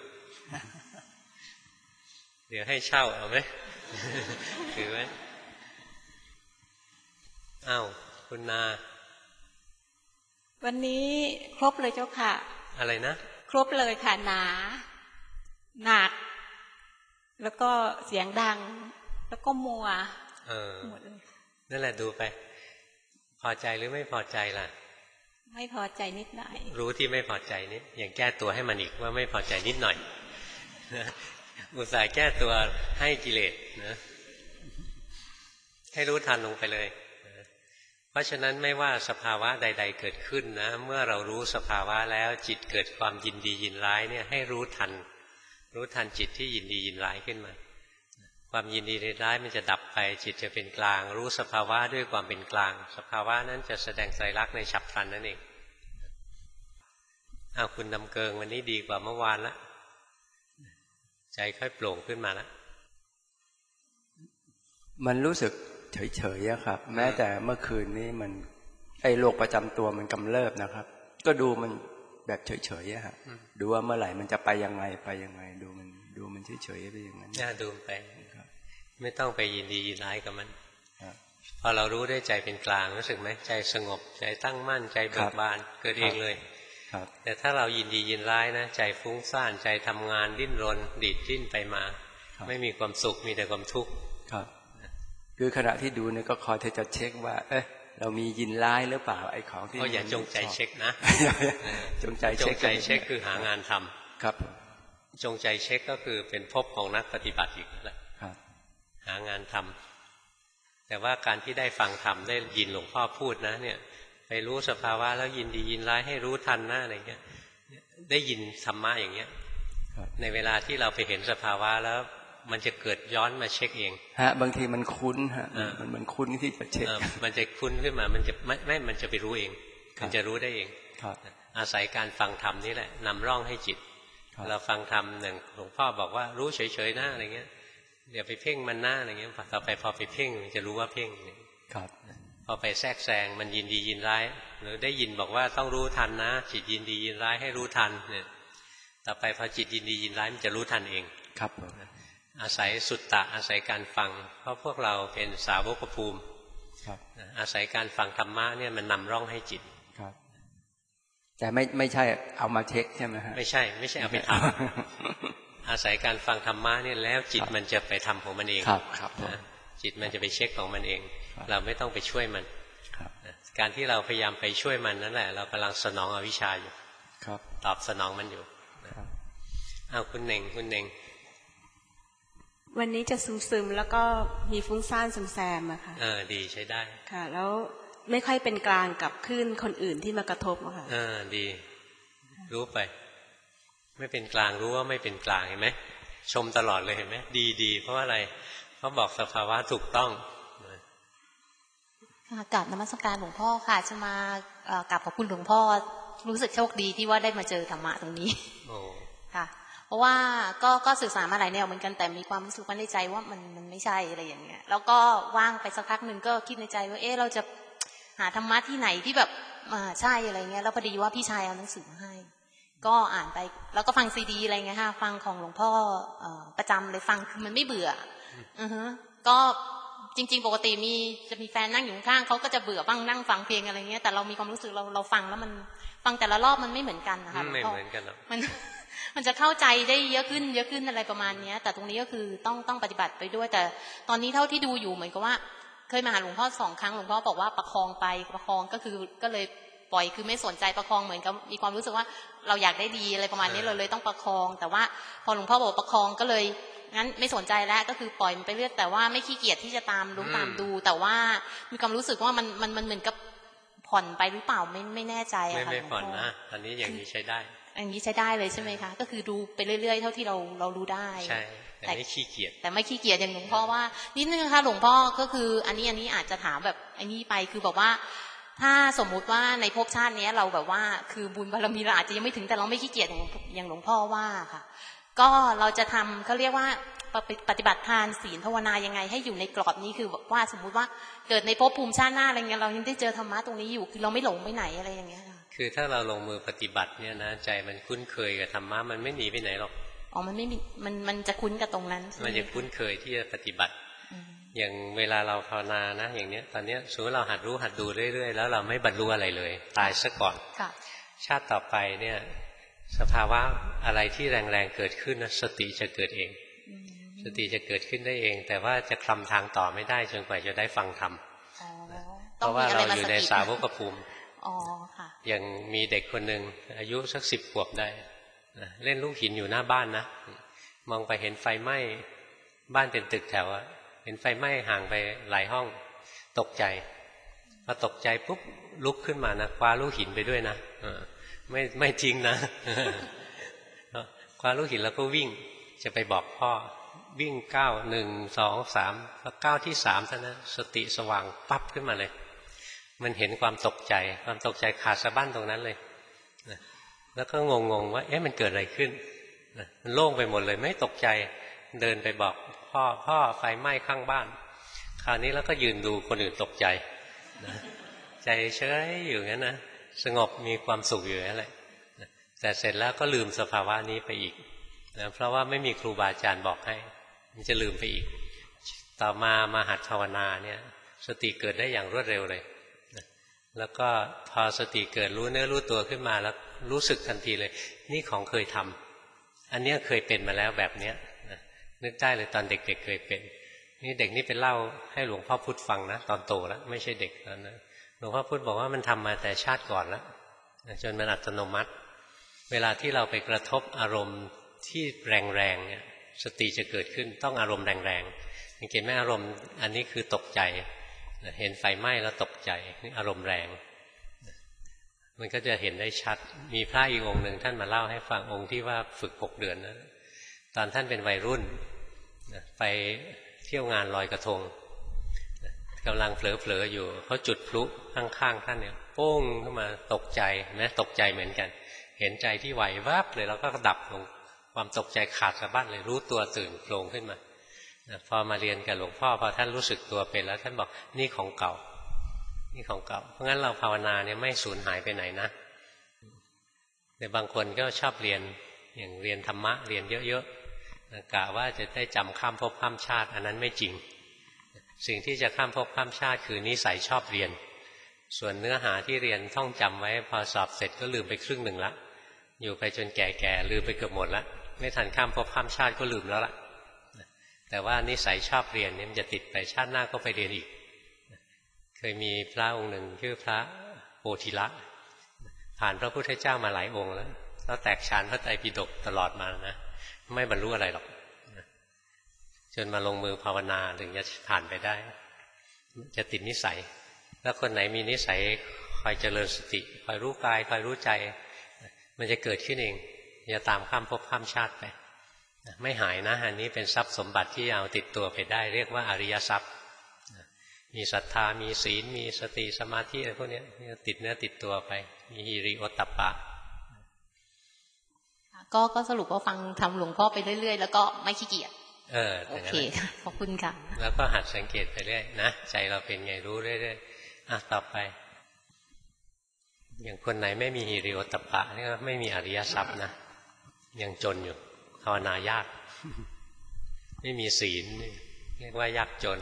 เดี๋ยวให้เช่าเอาไหมถือไว้อ้าวคุณนาวันนี้ครบเลยเจ้าค่ะอะไรนะครบเลยค่ะหนาหนักแล้วก็เสียงดังแล้วก็มัวเออหมดเลยนั่นแหละดูไปพอใจหรือไม่พอใจล่ะไม่พอใจนิดหน่อยรู้ที่ไม่พอใจนิดอย่างแก้ตัวให้มันอีกว่าไม่พอใจนิดหน่อยอุตส่าห์แก้ตัวให้กิเลสนะให้รู้ทันลงไปเลยเพราะฉะนั้นไม่ว่าสภาวะใดๆเกิดขึ้นนะเมื่อเรารู้สภาวะแล้วจิตเกิดความยินดียินร้ายเนี่ยให้รู้ทันรู้ทันจิตที่ยินดียินร้ายขึ้นมาความยินดียินร้ายมันจะดับไปจิตจะเป็นกลางรู้สภาวะด้วยความเป็นกลางสภาวะนั้นจะแสดงไตรลักษณ์ในฉับพลันนั่นเองอ้าวคุณดำเกิงวันนี้ดีกว่าเมื่อวานละใจค่อยโปร่งขึ้นมาแล้วมันรู้สึกเฉยๆครับแม้แต่เมื่อคืนนี้มันไอโรคประจำตัวมันกำเริบนะครับก็ดูมันแบบเฉยๆฮะดูว่าเมื่อไหร่มันจะไปยังไงไปยังไงดูมันดูมันเฉยๆไปอย่างนั้นน่าดูไปไม่ต้องไปยินดียินร้ายกับมันพอเรารู้ได้ใจเป็นกลางรู้สึกไหมใจสงบใจตั้งมั่นใจเบิกบานเกิดเองเลยแต่ถ้าเรายินดียินร้ายนะใจฟุ้งซ่านใจทำงานดิ้นรนดีดดิ้นไปมาไม่มีความสุขมีแต่ความทุกข์คือขณะที่ดูเนี่ยก็คอยจะเช็คว่าเอ๊ะเรามียินร้ายหรือเปล่าไอ้ของที่ก็อย่าจงใจเช็คนะจงใจเช็คจงใจเช็คคือหางานทำครับจงใจเช็คก็คือเป็นภพของนักปฏิบัติอีกแล้วหางานทำแต่ว่าการที่ได้ฟังธรรมได้ยินหลวงพ่อพูดนะเนี่ยไปรู้สภาวะแล้วยินดียินร้ายให้รู้ทันหน้าอะไรเงี้ยได้ยินธรรมะอย่างเงี้ยในเวลาที่เราไปเห็นสภาวะแล้วมันจะเกิดย้อนมาเช็คเองฮะบางทีมันคุ้นฮะมันมันคุ้นที่จะเช็คมันจะคุ้นขึ้นมามันจะไม่ไม่มันจะไปรู้เองมันจะรู้ได้เองอาศัยการฟังธรรมนี่แหละนำร่องให้จิตเราฟังธรรมหนึ่งหลวงพ่อบอกว่ารู้เฉยๆหน้าอะไรเงี้ยเดี๋ยวไปเพ่งมันหน้าอะไรเงี้ยต่อไปพอไปเพ่งจะรู้ว่าเพ่งครับพอไปแทรกแซงมันยินดียินร้ายหรือได้ยินบอกว่าต้องรู้ทันนะจิตยินดียินร้ายให้รู้ทันเนี่ยต่อไปพอจิตยินดียินร้ายมันจะรู้ทันเองครับอาศัยสุตตะอาศัยการฟังเพราะพวกเราเป็นสาวกภูมิอาศัยการฟังธรรมะเนี่ยมันนำร่องให้จิตครับแต่ไม่ไม่ใช่เอามาเช็คใช่ไหมฮะไม่ใช่ไม่ใช่เอาไปทำอาศัยการฟังธรรมะเนี่ยแล้วจิตมันจะไปทำของมันเองครับครับจิตมันจะไปเช็คของมันเองเราไม่ต้องไปช่วยมันการที่เราพยายามไปช่วยมันนั่นแหละเรากำลังสนองอวิชชาอยู่ครับตอบสนองมันอยู่อ้าวคุณเน่งคุณเน่งวันนี้จะซึมๆแล้วก็มีฟุ้งซ่านซึมแซมอะค่ะเออดีใช้ได้ค่ะแล้วไม่ค่อยเป็นกลางกับคลื่นคนอื่นที่มากระทบอะค่ะเออดีรู้ไปไม่เป็นกลางรู้ว่าไม่เป็นกลางเห็นไหมชมตลอดเลยเห็นไหมดีดีเพราะอะไรเขาบอกสภาวะถูกต้องกราบนมัสการหลวงพ่อค่ะจะมากราบขอบคุณหลวงพ่อรู้สึกโชคดีที่ว่าได้มาเจอธรรมะตรงนี้โอ้ค่ะเพราะว่าก็ก็ศึกษามาหลายแนวเหมือนกันแต่มีความรู้สึกว่าในใจว่ามันมันไม่ใช่อะไรอย่างเงี้ยแล้วก็ว่างไปสักพักหนึ่งก็คิดในใจว่าเออเราจะหาธรรมะที่ไหนที่แบบอ่าใช่อะไรเงี้ยแล้วพอดีว่าพี่ชายเอาหนังสือมาให้ก็อ่านไปแล้วก็ฟังซีดีอะไรเงี้ยค่ะฟังของหลวงพ่อประจำเลยฟังคือมันไม่เบื่ออือฮะก็จริงๆปกติมีจะมีแฟนนั่งอยู่ข้างเขาก็จะเบื่อบ้างนั่งฟังเพลงอะไรเงี้ยแต่เรามีความรู้สึกเราเราฟังแล้วมันฟังแต่ละรอบมันไม่เหมือนกันนะคะไม่เหมือนกันหรอกมันมันจะเข้าใจได้เยอะขึ้นเยอะขึ้นอะไรประมาณนี้แต่ตรงนี้ก็คือต้องต้องปฏิบัติไปด้วยแต่ตอนนี้เท่าที่ดูอยู่เหมือนกับว่าเคยมาหาหลวงพ่อสองครั้งหลวงพ่อบอกว่าประคองไปประคองก็คือก็เลยปล่อยคือไม่สนใจประคองเหมือนกับมีความรู้สึกว่าเราอยากได้ดีอะไรประมาณนี้เราเลยต้องประคองแต่ว่าพอหลวงพ่อบอกประคองก็เลยงั้นไม่สนใจแล้วก็คือปล่อยมันไปเรื่อยแต่ว่าไม่ขี้เกียจที่จะตามรู้ตามดูแต่ว่ามีความรู้สึกว่ามันมันมันเหมือนกับผ่อนไปหรือเปล่าไม่ไม่แน่ใจอะค่ะไม่ผ่อนนะตอนนี้อย่างนี้ใช้ได้อย่างนี้ใช้ได้เลยใช่ไหมคะก็คือดูไปเรื่อยๆเท่าที่เราเรารู้ได้ใช่แต่ไม่ขี้เกียจแต่ไม่ขี้เกียจอย่างหลวงพ่อว่านิดนึงค่ะหลวงพ่อก็คืออันนี้อันนี้อาจจะถามแบบอันนี้ไปคือแบบว่าถ้าสมมุติว่าในภพชาตินี้เราแบบว่าคือบุญบารมีเราอาจจะยังไม่ถึงแต่เราไม่ขี้เกียจอย่างอย่างหลวงพ่อว่าค่ะก็เราจะทำเขาเรียกว่าปฏิบัติทานศีลภาวนายังไงให้อยู่ในกรอบนี้คือว่าสมมุติว่าเกิดในภพภูมิชาติหน้าอะไรเงี้ยเรายังได้เจอธรรมะตรงนี้อยู่คือเราไม่หลงไปไหนอะไรอย่างเงี้ยคือถ้าเราลงมือปฏิบัติเนี่ยนะใจมันคุ้นเคยกับธรรมะมันไม่หนีไปไหนหรอกอ๋อมันไม่มีมันมันจะคุ้นกับตรงนั้นมันจะคุ้นเคยที่จะปฏิบัติอย่างเวลาเราภาวนานะอย่างเนี้ยตอนเนี้ยสมมติเราหัดรู้หัดดูเรื่อยๆแล้วเราไม่บรรลุอะไรเลยตายซะก่อนชาติต่อไปเนี่ยสภาวะอะไรที่แรงๆเกิดขึ้นนะสติจะเกิดเองสติจะเกิดขึ้นได้เองแต่ว่าจะคลำทางต่อไม่ได้จนกว่าจะได้ฟังธรรมเพราะว่าเราอยู่ในสาวกภูมิอย่างมีเด็กคนหนึ่งอายุสักสิบขวบได้เล่นลูกหินอยู่หน้าบ้านนะมองไปเห็นไฟไหม้บ้านเป็นตึกแถวเห็นไฟไหม้ห่างไปหลายห้องตกใจพอตกใจปุ๊บลุกขึ้นมานะคว้าลูกหินไปด้วยนะไม่ไม่จริงนะคว้าลูกหินแล้วก็วิ่งจะไปบอกพ่อวิ่งก้าวหนึ่งสองสามแล้วก้าวที่สามเท่านั้นสติสว่างปั๊บขึ้นมาเลยมันเห็นความตกใจความตกใจขาดสะบั้นตรงนั้นเลยแล้วก็งงๆว่าเอ๊ะมันเกิดอะไรขึ้นมันโล่งไปหมดเลยไม่ตกใจเดินไปบอกพ่อพ่อไฟไหม้ข้างบ้านคราวนี้แล้วก็ยืนดูคนอื่นตกใจใจเฉยอยู่งั้นนะสงบมีความสุขอยู่นั่นแหละแต่เสร็จแล้วก็ลืมสภาวะนี้ไปอีกนะเพราะว่าไม่มีครูบาอาจารย์บอกให้มันจะลืมไปอีกต่อมามาหัดภาวนาเนี่ยสติเกิดได้อย่างรวดเร็วเลยนะแล้วก็พอสติเกิดรู้เนื้อรู้ตัวขึ้นมาแล้วรู้สึกทันทีเลยนี่ของเคยทำอันนี้เคยเป็นมาแล้วแบบเนี้ยนะนึกได้เลยตอนเด็กๆ เ, เคยเป็นนี่เด็กนี่เป็นเล่าให้หลวงพ่อพุธฟังนะตอนโตแล้วไม่ใช่เด็กแล้วนะหลวงพ่อพุธบอกว่ามันทำมาแต่ชาติก่อนแล้วจนมันอัตโนมัติเวลาที่เราไปกระทบอารมณ์ที่แรงๆเนี่ยสติจะเกิดขึ้นต้องอารมณ์แรงๆสังเกตไหมอารมณ์อันนี้คือตกใจเห็นไฟไหม้แล้วตกใจนี่อารมณ์แรงมันก็จะเห็นได้ชัดมีพระอีกองค์หนึ่งท่านมาเล่าให้ฟังองค์ที่ว่าฝึกหกเดือนนะตอนท่านเป็นวัยรุ่นไปเที่ยวงานลอยกระทงกำลังเผลอๆอยู่เขาจุดพลุข้างๆท่านเนี่ยโป้งขึ้นมาตกใจนะตกใจเหมือนกันเห็นใจที่ไหววับเลยแล้วก็ดับลงความตกใจขาดสะบั้นเลยรู้ตัวตื่นโผล่ขึ้นมาพอมาเรียนกับหลวงพ่อพอท่านรู้สึกตัวเป็นแล้วท่านบอกนี่ของเก่านี่ของเก่าเพราะงั้นเราภาวนาเนี่ยไม่สูญหายไปไหนนะแต่บางคนก็ชอบเรียนอย่างเรียนธรรมะเรียนเยอะๆกะว่าจะได้จำข้ามภพข้ามชาติอันนั้นไม่จริงสิ่งที่จะข้ามภพข้ามชาติคือนิสัยชอบเรียนส่วนเนื้อหาที่เรียนท่องจำไว้พอสอบเสร็จก็ลืมไปครึ่งหนึ่งละอยู่ไปจนแก่ๆลืมไปเกือบหมดละไม่ทันข้ามภพข้ามชาติก็ลืมแล้วล่ะแต่ว่านิสัยชอบเรียนเนี่ยมันจะติดไปชาติหน้าก็ไปเรียนอีกเคยมีพระองค์หนึ่งชื่อพระโพธิละผ่านพระพุทธเจ้ามาหลายองค์แล้วแล้วแตกฉานพระไตรปิฎกตลอดมานะไม่บรรลุอะไรหรอกจนมาลงมือภาวนาถึงจะผ่านไปได้จะติดนิสัยแล้วคนไหนมีนิสัยคอยเจริญสติคอยรู้กายคอยรู้ใจมันจะเกิดขึ้นเองอย่าตามข้ามภพข้ามชาติไปไม่หายนะอันนี้เป็นทรัพย์สมบัติที่เอาติดตัวไปได้เรียกว่าอริยทรัพย์มีศรัทธามีศีลมีสติสมาธิอะไรพวกนี้ติดเนื้อติดตัวไปมีหิริโอตตัปปะก็ก็สรุปว่าฟังทำหลวงพ่อไปเรื่อยๆแล้วก็ไม่ขี้เกียจเออโอเคขอบคุณค่ะแล้วก็หัดสังเกตไปเรื่อยนะใจเราเป็นไงรู้เรื่อยๆอ่ะต่อไปอย่างคนไหนไม่มีหิริโอตตัปปะนี่ก็ไม่มีอริยทรัพย์นะยังจนอยู่ภาวนายากไม่มีศีลเรียกว่ายากจน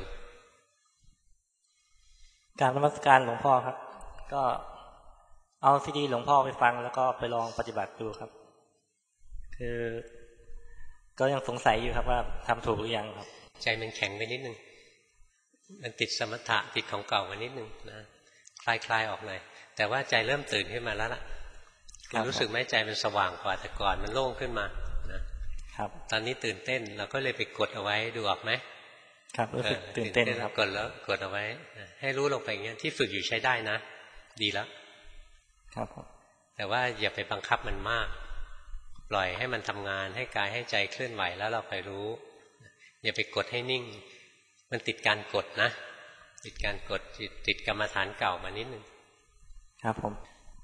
การนมัสการหลวงพ่อครับก็เอาซีดีหลวงพ่อไปฟังแล้วก็ไปลองปฏิบัติดูครับคือก็ยังสงสัยอยู่ครับว่าทำถูกหรือยังครับใจมันแข็งไปนิดนึงมันติดสมถะติดของเก่ามานิดนึงนะคลายคลายออกหน่อยแต่ว่าใจเริ่มตื่นขึ้นมาแล้วล่ะคุณรู้สึกไหมใจมันสว่างกว่าแต่ก่อนมันโล่งขึ้นมานะครับตอนนี้ตื่นเต้นเราก็เลยไปกดเอาไว้ดูออกไหมครับรู้สึกตื่นเต้นครับกดแล้วกดเอาไว้ให้รู้ลงไปอย่างเงี้ยที่ฝึกอยู่ใช้ได้นะดีแล้วครับแต่ว่าอย่าไปบังคับมันมากปล่อยให้มันทำงานให้กายให้ใจเคลื่อนไหวแล้วเราไปรู้อย่าไปกดให้นิ่งมันติดการกดนะติดการกดติดกรรมฐานเก่ามานิดนึงครับผม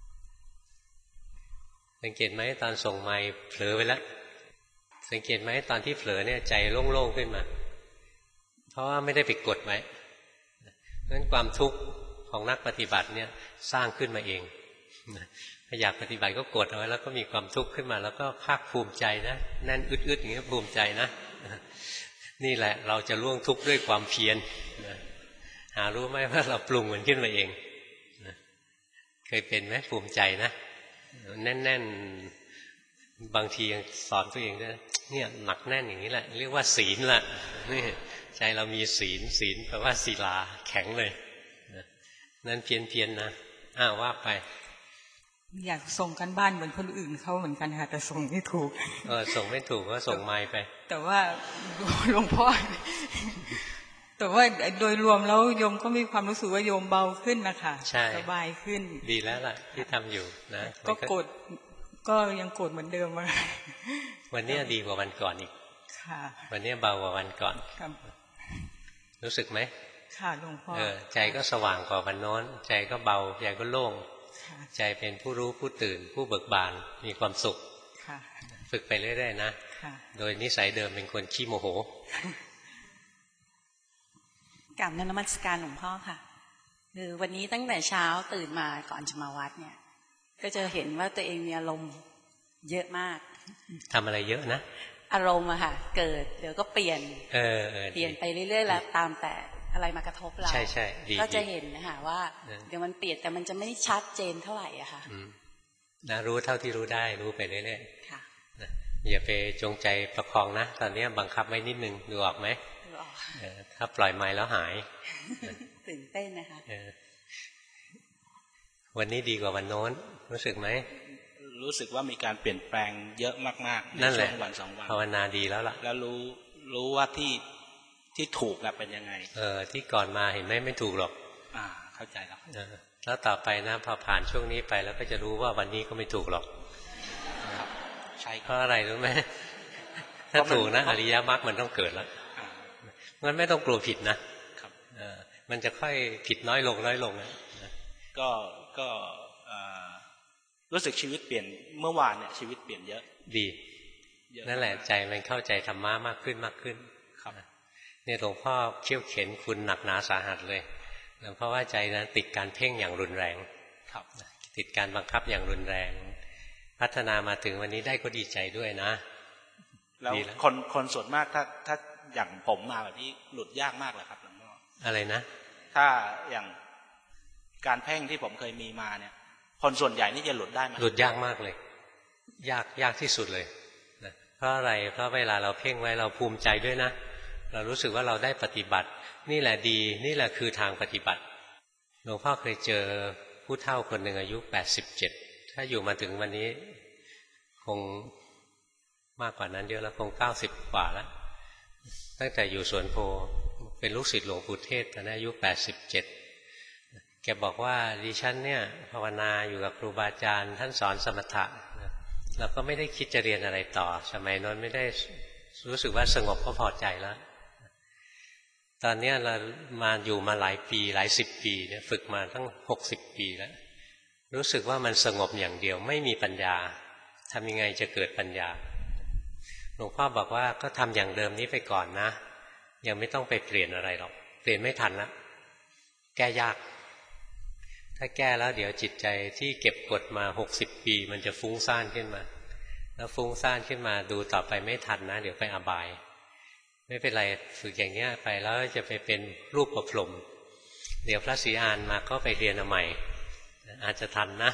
สังเกตไหมตอนส่งไมค์เผลอไปแล้วสังเกตไหมตอนที่เผลอเนี่ยใจโล่งๆขึ้นมาเพราะว่าไม่ได้ไปกดไว้เพราะฉะนั้นความทุกข์ของนักปฏิบัติเนี่ยสร้างขึ้นมาเองถ้าอยากปฏิบัติก็กดเอาไว้แล้วก็มีความทุกข์ขึ้นมาแล้วก็ภาคภูมิใจนะแน่นอึดๆอย่างนี้ภูมิใจนะนี่แหละเราจะล่วงทุกข์ด้วยความเพียรหารู้ไหมว่าเราปรุงมันขึ้นมาเองเคยเป็นไหมภูมิใจนะแน่นๆบางทียังสอนตัวเองด้วยเนี่ยหนักแน่นอย่างนี้แหละเรียกว่าศีลล่ะนี่ใจเรามีศีลศีลแปลว่าศิลาแข็งเลยนั่นเพียรๆนะอ้าวว่าไปอยากส่งกันบ้านเหมือนคนอื่นเขาเหมือนกันค่ะแต่ส่งไม่ถูกเออส่งไม่ถูกก็ส่งไมล์ไปแต่ว่าหลวงพ่อแต่ว่าโดยรวมแล้วโยมก็มีความรู้สึกว่าโยมเบาขึ้นนะคะสบายขึ้นดีแล้วล่ะที่ทำอยู่นะก็โกรธก็ยังโกรธเหมือนเดิมมาวันนี้ดีกว่าวันก่อนอีกค่ะวันนี้เบากว่าวันก่อนรู้สึกไหมค่ะหลวงพ่อเออใจก็สว่างกว่าวันโน้นใจก็เบาใจก็โล่งใจเป็นผู้รู้ผู้ตื่นผู้เบิกบานมีความสุขฝึกไปเรื่อยๆนะโดยนิสัยเดิมเป็นคนขี้โมโหกราบนมัสการหลวงพ่อค่ะคือวันนี้ตั้งแต่เช้าตื่นมาก่อนจะมาวัดเนี่ยก็จะเห็นว่าตัวเองมีอารมณ์เยอะมากทำอะไรเยอะนะอารมณ์อะค่ะเกิดเดี๋ยวก็เปลี่ยนเออเปลี่ยนไปเรื่อยๆแล้วตามแต่อะไรมากระทบเราใช่ใช่ก็จะเห็นนะคะว่าเดี๋ยวมันเปลี่ยนแต่มันจะไม่ชัดเจนเท่าไหร่อะค่ะนะรู้เท่าที่รู้ได้รู้ไปเรื่อยๆค่ะอย่าไปจงใจประคองนะตอนนี้บังคับไว้นิดนึงดูออกไหมถ้าปล่อยไม้แล้วหายตื่นเต้นนะคะวันนี้ดีกว่าวันโน้นรู้สึกไหมรู้สึกว่ามีการเปลี่ยนแปลงเยอะมากๆในช่วงวันสองวันภาวนาดีแล้วล่ะแล้วรู้รู้ว่าที่ที่ถูกอะเป็นยังไงเออที่ก่อนมาเห็นไหมไม่ถูกหรอกอ่าเข้าใจแล้วแล้วต่อไปนะพอผ่านช่วงนี้ไปแล้วก็จะรู้ว่าวันนี้ก็ไม่ถูกหรอกใช่เพราะอะไรรู้ไหมถ้าถูกนะอริยมรรคมันต้องเกิดแล้วมันไม่ต้องกลัวผิดนะครับมันจะค่อยผิดน้อยลงน้อยลงนะก็ก็รู้สึกชีวิตเปลี่ยนเมื่อวานเนี่ยชีวิตเปลี่ยนเยอะดีนั่นแหละใจมันเข้าใจธรรมะมากขึ้นมากขึ้นครับเนี่ยหลวงพ่อเขี่ยวเข็นคุณหนักหนาสาหัสเลยเพราะว่าใจนั้นติดการเพ่งอย่างรุนแรงครับติดการบังคับอย่างรุนแรงพัฒนามาถึงวันนี้ได้ก็ดีใจด้วยนะแล้วคนคนส่วนมากถ้าถ้าอย่างผมมาแบบนี้หลุดยากมากเลยครับหลวงพ่ออะไรนะถ้าอย่างการเพ่งที่ผมเคยมีมาเนี่ยคนส่วนใหญ่นี่จะหลุดได้ไหมหลุดยากมากเลยยากยากที่สุดเลยนะเพราะอะไรเพราะเวลาเราเพ่งไว้เราภูมิใจด้วยนะเรารู้สึกว่าเราได้ปฏิบัตินี่แหละดีนี่แหละคือทางปฏิบัติหลวงพ่อเคยเจอผู้เฒ่าคนหนึ่งอายุแปดสิบเจ็ดถ้าอยู่มาถึงวันนี้คงมากกว่านั้นเยอะแล้วคงเก้าสิบกว่าแล้วตั้งแต่อยู่สวนโพเป็นลูกศิษย์หลวงปู่เทศตอนนั้นอายุแปดสิบเจ็ดแกบอกว่าดิฉันเนี่ยภาวนาอยู่กับครูบาอาจารย์ท่านสอนสมถะเราก็ไม่ได้คิดจะเรียนอะไรต่อสมัยนั้นไม่ได้รู้สึกว่าสงบก็พอใจแล้วตอนนี้เรามาอยู่มาหลายปีหลายสิบปีเนี่ยฝึกมาตั้งหกสิบปีแล้วรู้สึกว่ามันสงบอย่างเดียวไม่มีปัญญาทำยังไงจะเกิดปัญญาหลวงพ่อบอกว่าก็ทำอย่างเดิมนี้ไปก่อนนะยังไม่ต้องไปเปลี่ยนอะไรหรอกเปลี่ยนไม่ทันละแก้ยากถ้าแก้แล้วเดี๋ยวจิตใจที่เก็บกดมาหกสิบปีมันจะฟุ้งซ่านขึ้นมาแล้วฟุ้งซ่านขึ้นมาดูต่อไปไม่ทันนะเดี๋ยวไปอบายไม่เป็นไรฝึกอย่างเงี้ยไปแล้วจะไปเป็นรูปประพรหมเดี๋ยวพระศรีอานมาก็ไปเรียนใหม่อาจจะทันนะ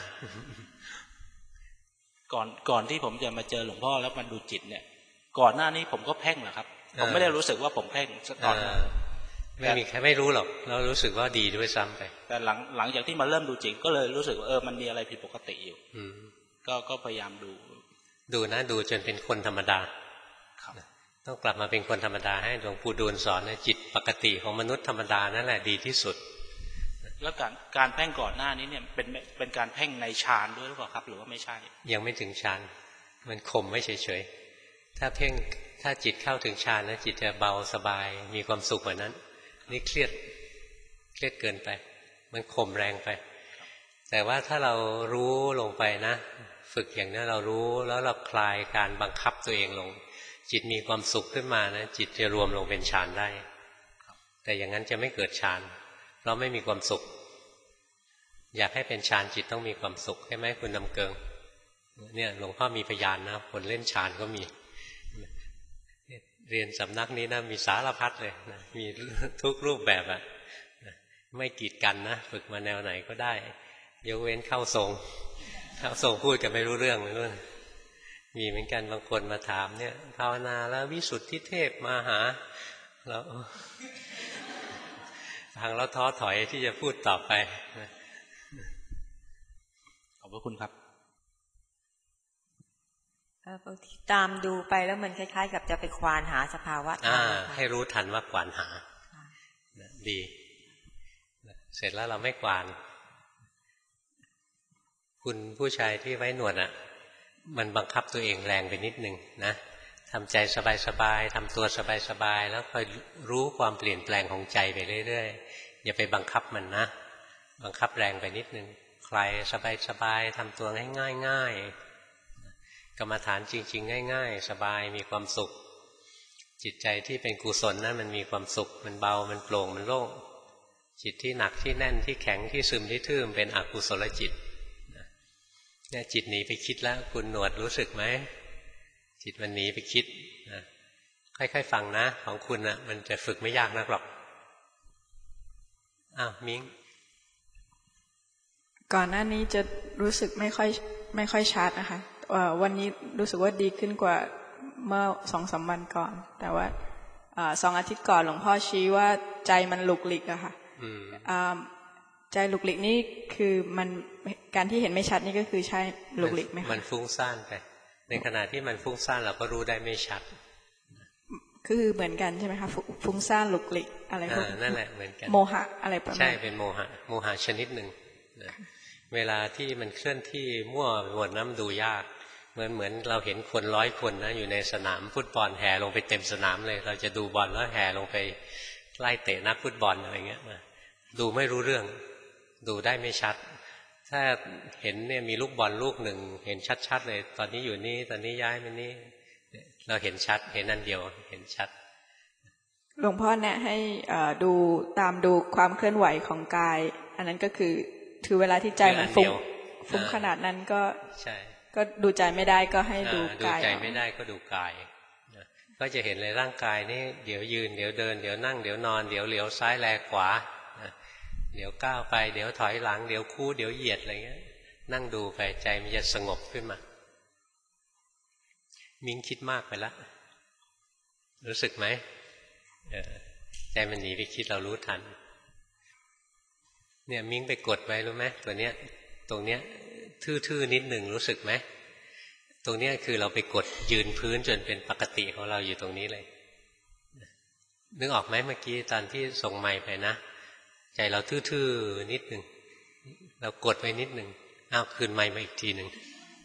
ก่อนก่อนที่ผมจะมาเจอหลวงพ่อแล้วมันดูจิตเนี่ยก่อนหน้านี้ผมก็เพ่งแหละครับผมไม่ได้รู้สึกว่าผมเพ่งตอนไม่มีใครไม่รู้หรอกเรารู้สึกว่าดีด้วยซ้ำไปแต่หลังหลังจากที่มาเริ่มดูจิตก็เลยรู้สึกว่าเออมันมีอะไรผิดปกติอยู่ก็ก็พยายามดูดูนะดูจนเป็นคนธรรมดาต้องกลับมาเป็นคนธรรมดาให้หลวงปู่ดูลสอนนะจิตปกติของมนุษย์ธรรมดานั่นแหละดีที่สุดแล้วการการเพ่งก่อนหน้านี้เนี่ยเป็นเป็นการเพ่งในฌานด้วยหรือเปล่าครับหรือว่าไม่ใช่ยังไม่ถึงฌานมันข่มไม่เฉยๆถ้าเพ่งถ้าจิตเข้าถึงฌานนะจิตจะเบาสบายมีความสุขกว่านั้นนี่เครียดเครียดเกินไปมันข่มแรงไปแต่ว่าถ้าเรารู้ลงไปนะฝึกอย่างนี้เรารู้แล้วเราคลายการบังคับตัวเองลงจิตมีความสุขขึ้นมานะจิตจะรวมลงเป็นฌานได้แต่อย่างนั้นจะไม่เกิดฌานเพราะไม่มีความสุขอยากให้เป็นฌานจิตต้องมีความสุขใช่ไหมคุณนำเกิงเนี่ยหลวงพ่อมีพยานนะคนเล่นฌานก็มีเรียนสำนักนี้นะมีสารพัดเลยนะมีทุกรูปแบบอะไม่กีดกันนะฝึกมาแนวไหนก็ได้ยกเว้นเข้าทรงเข้าทรงพูดกันไม่รู้เรื่องเลยมีเหมือนกันบางคนมาถามเนี่ยภาวนาแล้ววิสุทธิเทพมาหาแล้วทางเราท้อถอยที่จะพูดต่อไปขอบพระคุณครับบางทีตามดูไปแล้วมันคล้ายๆกับจะไปควานหาสภาวะธรรมให้รู้ทันว่าควานหาดีเสร็จแล้วเราไม่ควานคุณผู้ชายที่ไว้หนวดอ่ะมันบังคับตัวเองแรงไปนิดนึงนะทำใจสบายๆทำตัวสบายๆแล้วคอยรู้ความเปลี่ยนแปลงของใจไปเรื่อยๆอย่าไปบังคับมันนะบังคับแรงไปนิดนึงคลายสบายๆทำตัวง่ายๆกรรมฐานจริงๆง่ายๆสบายมีความสุขจิตใจที่เป็นกุศลนั้นมันมีความสุขมันเบามันโปร่งมันโล่งจิตที่หนักที่แน่นที่แข็งที่ซึมที่ทื่อเป็นอกุศลจิตเนี่ยจิตหนีไปคิดแล้วคุณหนวดรู้สึกไหมจิตมันหนีไปคิดนะค่อยๆฟังนะของคุณนะมันจะฝึกไม่ยากนักหรอกอ้าวมิ้งก่อนหน้านี้จะรู้สึกไม่ค่อยไม่ค่อยชัดนะคะวันนี้รู้สึกว่าดีขึ้นกว่าเมื่อสองสามวันก่อนแต่ว่าสองอาทิตย์ก่อนหลวงพ่อชี้ว่าใจมันหลุกหลิกอะค่ะใจหลุกหลิกนี่คือมันการที่เห็นไม่ชัดนี่ก็คือใช่หลุกหลิกไหมคะมันฟุ้งซ่านไปในขณะที่มันฟุ้งซ่านเราก็รู้ได้ไม่ชัดคือเหมือนกันใช่ไหมคะฟุ้งซ่านหลุกหลิกอะไรพวกนั่นแหละเหมือนกันโมหะอะไรประมาณใช่เป็นโมหะโมหะชนิดหนึ่งเวลาที่มันเคลื่อนที่มั่วหมดน้ำดูยากเหมือนเหมือนเราเห็นคนร้อยคนนะอยู่ในสนามฟุตบอลแห่ลงไปเต็มสนามเลยเราจะดูบอลแล้วแห่ลงไปไล่เตะนักฟุตบอลอะไรเงี้ยนะดูไม่รู้เรื่องดูได้ไม่ชัดถ้าเห็นเนี่ยมีลูกบอลลูกหนึ่งเห็นชัดๆเลยตอนนี้อยู่นี่ตอนนี้ย้ายมานี่เราเห็นชัดเห็นอันเดียวเห็นชัดหลวงพ่อแนะให้ดูตามดูความเคลื่อนไหวของกายอันนั้นก็คือถือเวลาที่ใจมันฟุ้งฟุ้งขนาดนั้นก็ใช่ก็ดูใจไม่ได้ก็ให้ดูกายดูใจไม่ได้ก็ดูกายก็จะเห็นเลยร่างกายนี่เดี๋ยวยืนเดี๋ยวเดินเดี๋ยวนั่งเดี๋ยวนอนเดี๋ยวเหลียวซ้ายแลขวาเดี๋ยวก้าวไปเดี๋ยวถอยหลังเดี๋ยวคู่เดี๋ยวเหยียดอะไรเงี้ยนั่งดูไปใจมันจะสงบขึ้นมามิ้งคิดมากไปแล้วรู้สึกไหมใจมันหนีไปคิดเรารู้ทันเนี่ยมิ้งไปกดไว้รู้ไหมตัวเนี้ยตรงเนี้ยทื่อๆนิดหนึ่งรู้สึกไหมตรงเนี้ยคือเราไปกดยืนพื้นจนเป็นปกติของเราอยู่ตรงนี้เลยนึกออกไหมเมื่อกี้ตอนที่ส่งไมค์ไปนะใจเราทื่อๆนิดหนึ่งเรากดไว้นิดหนึ่งเอาคืนไมค์มาอีกทีหนึ่ง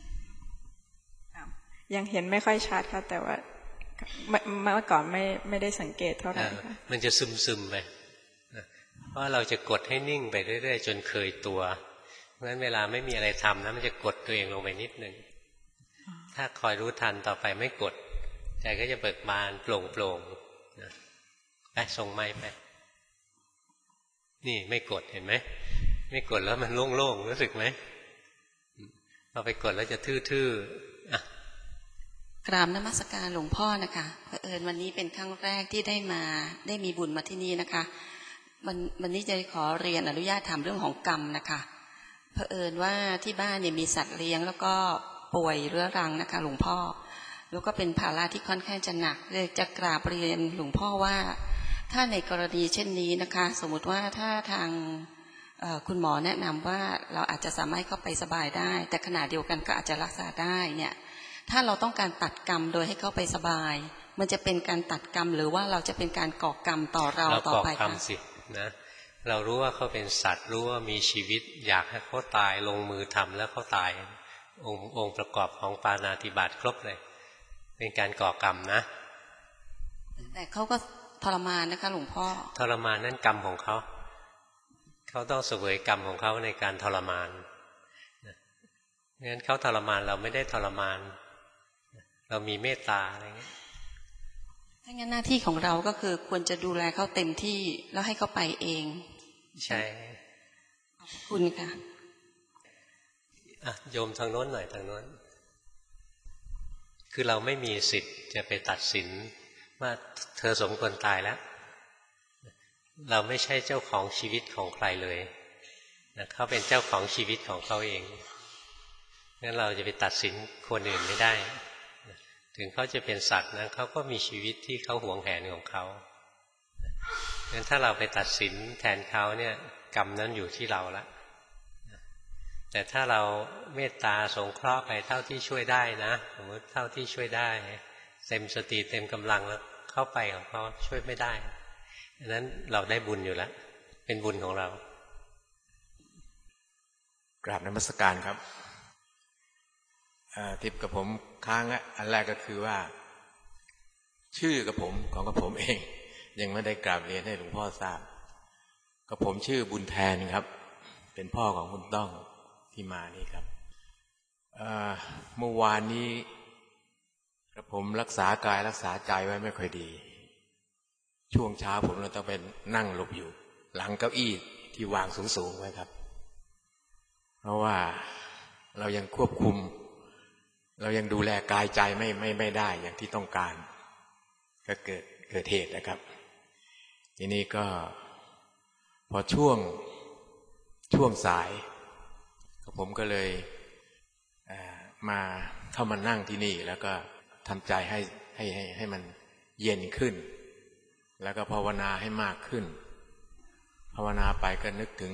ยังเห็นไม่ค่อยชัดค่ะแต่ว่าเมื่อก่อนไม่ไม่ได้สังเกตเท่าไหร่ค่ะมันจะซึมๆไปเพราะเราจะกดให้นิ่งไปเรื่อยๆจนเคยตัวเพราะฉะนั้นเวลาไม่มีอะไรทำนะมันจะกดตัวเองลงไปนิดหนึ่งถ้าคอยรู้ทันต่อไปไม่กดใจก็จะเบิกบานโปร่งโปร่งไปส่งไม้ไปนี่ไม่กดเห็นไหมไม่กดแล้วมันโล่งๆรู้สึกไหมพอไปกดแล้วจะทื่อๆอ่ะกราบนมัสการหลวงพ่อนะคะเผอิญวันนี้เป็นครั้งแรกที่ได้มาได้มีบุญมาที่นี่นะคะวันวันนี้จะขอเรียนอนุญาตถามเรื่องของกรรมนะคะเผอิญว่าที่บ้านเนี่ยมีสัตว์เลี้ยงแล้วก็ป่วยเรื้อรังนะคะหลวงพ่อแล้วก็เป็นภาระที่ค่อนข้างจะหนักเลยจะกราบเรียนหลวงพ่อว่าถ้าในกรณีเช่นนี้นะคะสมมุติว่าถ้าทางคุณหมอแนะนำว่าเราอาจจะสามารถเข้าไปสบายได้แต่ขณะเดียวกันก็อาจจะรักษาได้เนี่ยถ้าเราต้องการตัดกรรมโดยให้เขาไปสบายมันจะเป็นการตัดกรรมหรือว่าเราจะเป็นการก่อกรรมต่อเราต่อไปคะเราก่อกรรมสินะเรารู้ว่าเขาเป็นสัตว์รู้ว่ามีชีวิตอยากให้เขาตายลงมือทำแล้วเขาตายองค์องค์ประกอบของปาณาติบาตครบเลยเป็นการก่อกรรมนะแต่เขาก็ทรมานนะคะหลวงพ่อทรมานนั่นกรรมของเขาเขาต้องเสวยกรรมของเขาในการทรมานงั้นเขาทรมานเราไม่ได้ทรมานเรามีเมตตาอะไรเงี้ยถ้างั้นหน้าที่ของเราก็คือควรจะดูแลเขาเต็มที่แล้วให้เขาไปเองใช่ขอบคุณค่ะอ่ะโยมทางโน้นหน่อยทางโน้นคือเราไม่มีสิทธิ์จะไปตัดสินว่าเธอสมควรตายแล้วเราไม่ใช่เจ้าของชีวิตของใครเลยนะเขาเป็นเจ้าของชีวิตของเขาเองงั้นเราจะไปตัดสินคนอื่นไม่ได้ถึงเขาจะเป็นสัตว์นะเขาก็มีชีวิตที่เขาหวงแหนของเขางั้นถ้าเราไปตัดสินแทนเขาเนี่ยกรรมนั้นอยู่ที่เราละแต่ถ้าเราเมตตาสงเคราะห์ไปเท่าที่ช่วยได้นะสมมติเท่าที่ช่วยได้เต็มสติเต็มกำลังแล้วเข้าไปของเขาช่วยไม่ได้ดังนั้นเราได้บุญอยู่แล้วเป็นบุญของเรากราบนมัสการครับทิปกับผมค้างอันแรกก็คือว่าชื่อกับผมของกับผมเองยังไม่ได้กราบเรียนให้หลวงพ่อทราบกับผมชื่อบุญแทนครับเป็นพ่อของคุณต้องที่มานี่ครับเมื่อวานนี้กับผมรักษากายรักษาใจไว้ไม่ค่อยดีช่วงเช้าผมเราต้องไปนั่งหลบอยู่หลังเก้าอี้ที่วางสูงๆไว้ครับเพราะว่าเรายังควบคุมเรายังดูแลกายใจไม่ไม่ไม่ได้อย่างที่ต้องการก็เกิดเกิดเหตุนะครับทีนี้ก็พอช่วงช่วงสายผมก็เลยมาเข้ามานั่งที่นี่แล้วก็ทำใจให้ให้ให้ให้มันเย็นขึ้นแล้วก็ภาวนาให้มากขึ้นภาวนาไปก็นึกถึง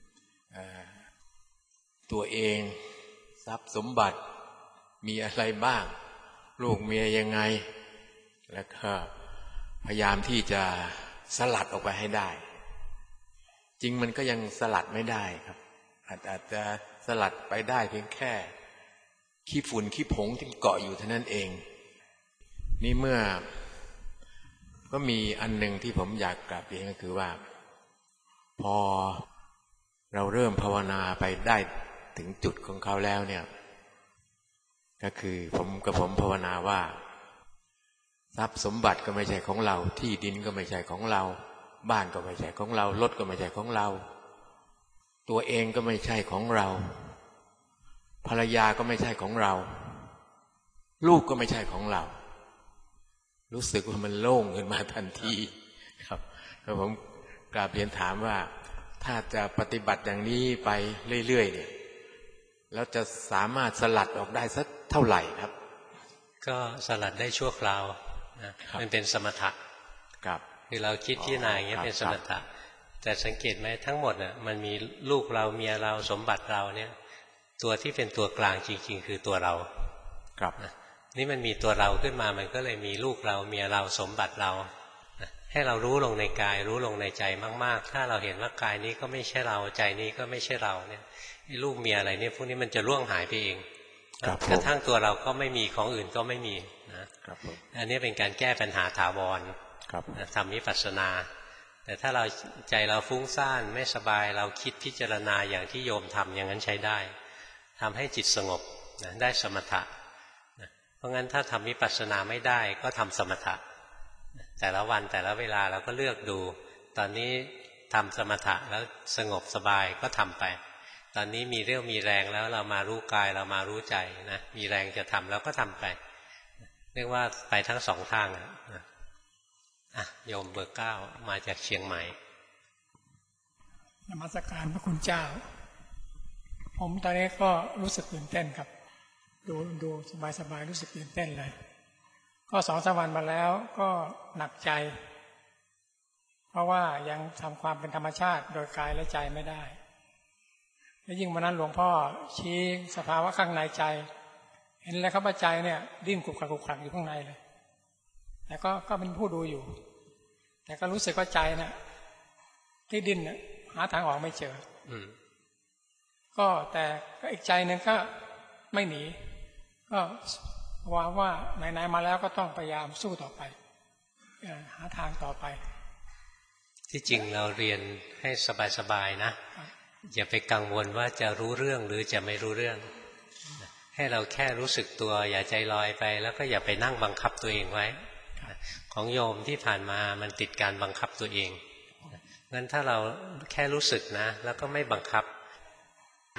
ตัวเองทรัพย์สมบัติมีอะไรบ้างลูกเมียยังไงแล้วก็พยายามที่จะสลัดออกไปให้ได้จริงมันก็ยังสลัดไม่ได้ครับอาจจะสลัดไปได้เพียงแค่ขี้ฝุ่นขี้ผงที่เกาะอยู่เท่านั้นเองนี่เมื่อก็มีอันหนึ่งที่ผมอยากกราบเรียนก็คือว่าพอเราเริ่มภาวนาไปได้ถึงจุดของเขาแล้วเนี่ยก็คือผมกับผมภาวนาว่าทรัพย์สมบัติก็ไม่ใช่ของเราที่ดินก็ไม่ใช่ของเราบ้านก็ไม่ใช่ของเรารถก็ไม่ใช่ของเราตัวเองก็ไม่ใช่ของเราภรรยาก็ไม่ใช่ของเราลูกก็ไม่ใช่ของเรารู้สึกว่ามันโล่งขึ้นมาทันทีครับแล้วผมกราบเรียนถามว่าถ้าจะปฏิบัติอย่างนี้ไปเรื่อยๆเนี่ยแล้วจะสามารถสลัดออกได้สักเท่าไหร่ครับก็สลัดได้ชั่วคราวนะมันเป็นสมถะครับคือเราคิดพิจารณาอย่างนี้เป็นสมถะแต่สังเกตไหมทั้งหมดน่ะมันมีลูกเราเมียเราสมบัติเราเนี่ยตัวที่เป็นตัวกลางจริงๆคือตัวเราครับนี่มันมีตัวเราขึ้นมามันก็เลยมีลูกเราเมียเราสมบัติเราให้เรารู้ลงในกายรู้ลงในใจมากๆถ้าเราเห็นว่ากายนี้ก็ไม่ใช่เราใจนี้ก็ไม่ใช่เราเนี่ยลูกเมียอะไรเนี่ยพวกนี้มันจะล่วงหายไปเองกระทั่งตัวเราก็ไม่มีของอื่นก็ไม่มีนะอันนี้เป็นการแก้ปัญหาถาวรทำวิปัสสนาแต่ถ้าเราใจเราฟุ้งซ่านไม่สบายเราคิดพิจารณาอย่างที่โยมทำอย่างนั้นใช้ได้ทำให้จิตสงบนะได้สมถะนะเพราะงั้นถ้าทำวิปัสสนาไม่ได้ก็ทำสมถะแต่ละวันแต่ละเวลาเราก็เลือกดูตอนนี้ทำสมถะแล้วสงบสบายก็ทำไปตอนนี้มีเรี่ยวมีแรงแล้วเรามารู้กายเรามารู้ใจนะมีแรงจะทำเราก็ทำไปเรียกว่าไปทั้งสองทางนะอ่ะโยมเบอร์เก้ามาจากเชียงใหม่นมัสการพระคุณเจ้าผมตอนนี้ก็รู้สึกตื่นเต้นครับดูดูสบายสบายรู้สึกตื่นเต้นเลยก็สองสามวันมาแล้วก็หนักใจเพราะว่ายังทำความเป็นธรรมชาติโดยกายและใจไม่ได้และยิ่งวันนั้นหลวงพ่อชี้สภาวะข้างในใจเห็นแล้วครับว่าใจเนี่ยดิ้นกุกกักกุกกักอยู่ข้างในเลยแต่ก็ก็เป็นผู้ดูอยู่แต่ก็รู้สึกว่าใจเนี่ยที่ดิ้นเนี่ยหาทางออกไม่เจออืมก็แต่ก็อีกใจหนึ่งก็ไม่หนีก็ว่าว่าไหนๆมาแล้วก็ต้องพยายามสู้ต่อไปหาทางต่อไปที่จริงเราเรียนให้สบายๆนะอย่าไปกังวลว่าจะรู้เรื่องหรือจะไม่รู้เรื่องให้เราแค่รู้สึกตัวอย่าใจลอยไปแล้วก็อย่าไปนั่งบังคับตัวเองไว้ของโยมที่ผ่านมามันติดการบังคับตัวเองงั้นถ้าเราแค่รู้สึกนะแล้วก็ไม่บังคับ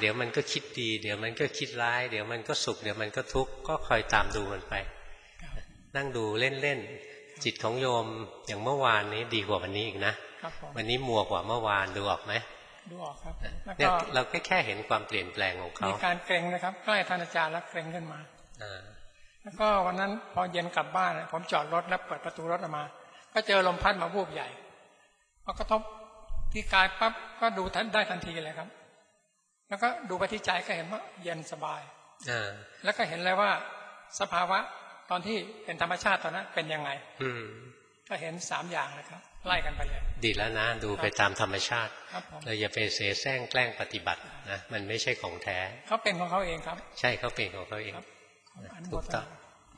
เดี๋ยวมันก็คิดดีเดี๋ยวมันก็คิดร้ายเดี๋ยวมันก็สุขเดี๋ยวมันก็ทุกข์ก็คอยตามดูมันไปนั่งดูเล่นๆจิตของโยมอย่างเมื่อวานนี้ดีกว่าวันนี้อีกนะวันนี้มัวกว่าเมื่อวานดูออกไหมดูออกครับเนี่ยเราแค่แค่เห็นความเปลี่ยนแปลงของเขามีการเกรงนะครับใกล้ท่านอาจารย์แล้วเกรงขึ้นมาแล้วก็วันนั้นพอเย็นกลับบ้านผมจอดรถแล้วเปิดประตูรถออกมาก็เจอลมพัดมาวูบใหญ่พอกระทบที่กายปั๊บก็ดูทันได้ทันทีเลยครับแล้วก็ดูไปที่ใจก็เห็นว่าเย็นสบายแล้วก็เห็นเลยว่าสภาวะตอนที่เป็นธรรมชาติตอนนั้นเป็นยังไงก็เห็นสามอย่างนะครับไล่กันไปเลยดีแล้วนะดูไปตามธรรมชาติเราอย่าไปเสแสร้งแกล้งปฏิบัตินะมันไม่ใช่ของแท้เขาเป็นของเขาเองครับใช่เขาเป็นของเขาเองถูกต้อง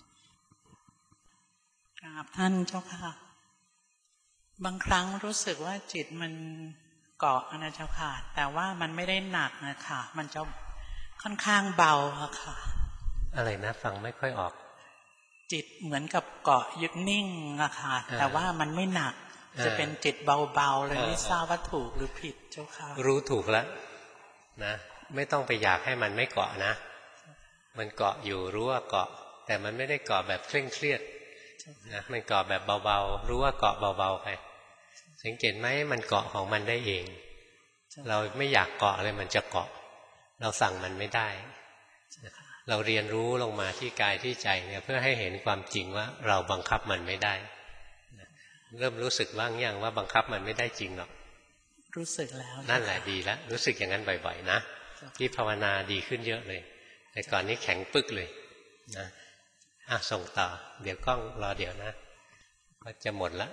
ครับท่านเจ้าค่ะบางครั้งรู้สึกว่าจิตมันเกาะนะเจ้าค่ะแต่ว่ามันไม่ได้หนักนะคะมันจะค่อนข้างเบาค่ะอะไรนะฟังไม่ค่อยออกจิตเหมือนกับเกาะยึดนิ่งอะค่ะแต่ว่ามันไม่หนักจะเป็นจิตเบาๆเลยไม่ทราบว่าถูกหรือผิดเจ้าค่ะรู้ถูกแล้วนะไม่ต้องไปอยากให้มันไม่เกาะนะมันเกาะอยู่รู้ว่าเกาะแต่มันไม่ได้เกาะแบบเคร่งเครียดนะมันเกาะแบบเบาๆรู้ว่าเกาะเบาๆไปสังเกตไหมมันเกาะของมันได้เองเราไม่อยากเกาะเลยมันจะเกาะเราสั่งมันไม่ได้เราเรียนรู้ลงมาที่กายที่ใจเนี่ยเพื่อให้เห็นความจริงว่าเราบังคับมันไม่ได้เริ่มรู้สึกบ้างยังว่าบังคับมันไม่ได้จริงหรอกรู้สึกแล้วนั่นแหละดีแล้วรู้สึกอย่างนั้นบ่อยๆนะที่ภาวนาดีขึ้นเยอะเลยแต่ก่อนนี้แข็งปึกเลยนะอ่ะส่งต่อเดี๋ยวกล้องรอเดี๋ยวนะก็จะหมดละ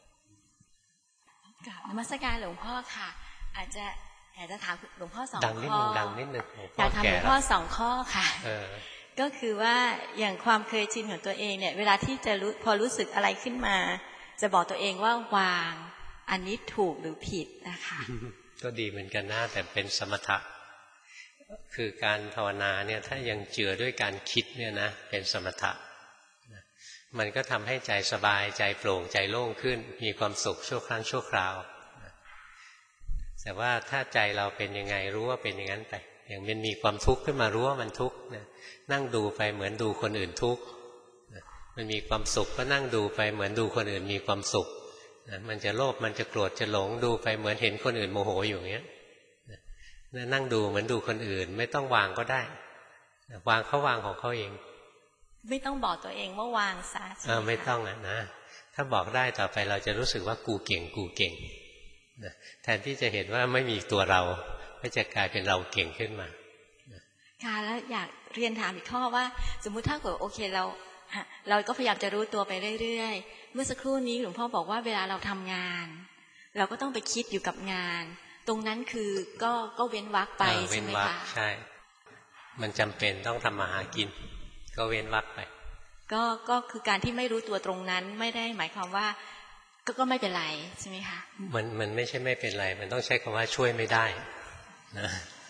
กราบนมัสการหลวงพ่อค่ะอาจจะอยากจะถามหลวงพ่อสองข้อดังนิดนึงดังนิดนึงอยากถามหลวงพ่อสองข้อค่ะก็คือว่าอย่างความเคยชินของตัวเองเนี่ยเวลาที่จะรู้พอรู้สึกอะไรขึ้นมาจะบอกตัวเองว่าวางอันนี้ถูกหรือผิดนะคะก็ดีเหมือนกันนะแต่เป็นสมถะคือการภาวนาเนี่ยถ้ายังเจือด้วยการคิดเนี่ยนะเป็นสมถะมันก็ทำให้ใจสบายใจโปร่งใจโล่งขึ้นมีความสุขชั่วครั้งชั่วคราวแต่ว่าถ้าใจเราเป็นยังไงรู้ว่าเป็นอย่างนั้นไปอย่างมันมีความทุกข์ขึ้นมารู้ว่ามันทุกข์นะนั่งดูไปเหมือนดูคนอื่นทุกข์มันมีความสุขก็นั่งดูไปเหมือนดูคนอื่นมีความสุขมันจะโลภมันจะโกรธจะหลงดูไปเหมือนเห็นคนอื่นโมโหอยู่อย่างเงี้ยนั่งดูเหมือนดูคนอื่นไม่ต้องวางก็ได้วางเขาวางของเขาเองไม่ต้องบอกตัวเองว่าวางซะเออไม่ต้องอ่ะนะถ้าบอกได้ต่อไปเราจะรู้สึกว่ากูเก่งกูเก่งแทนที่จะเห็นว่าไม่มีตัวเราก็จะกลายเป็นเราเก่งขึ้นมาค่ะแล้วอยากเรียนถามอีกข้อว่าสมมุติถ้าเกิดโอเคเราเราก็พยายามจะรู้ตัวไปเรื่อยๆเมื่อสักครู่นี้หลวงพ่อบอกว่าเวลาเราทำงานเราก็ต้องไปคิดอยู่กับงานตรงนั้นคือก็ก็เว้นวรรคไปใช่ไหมคะใช่มันจำเป็นต้องทำมาหากินก็เว้นวรรคไปก็ก็คือการที่ไม่รู้ตัวตรงนั้นไม่ได้หมายความว่าก็ก็ไม่เป็นไรใช่ไหมคะมันมันไม่ใช่ไม่เป็นไรมันต้องใช้คำว่าช่วยไม่ได้นะ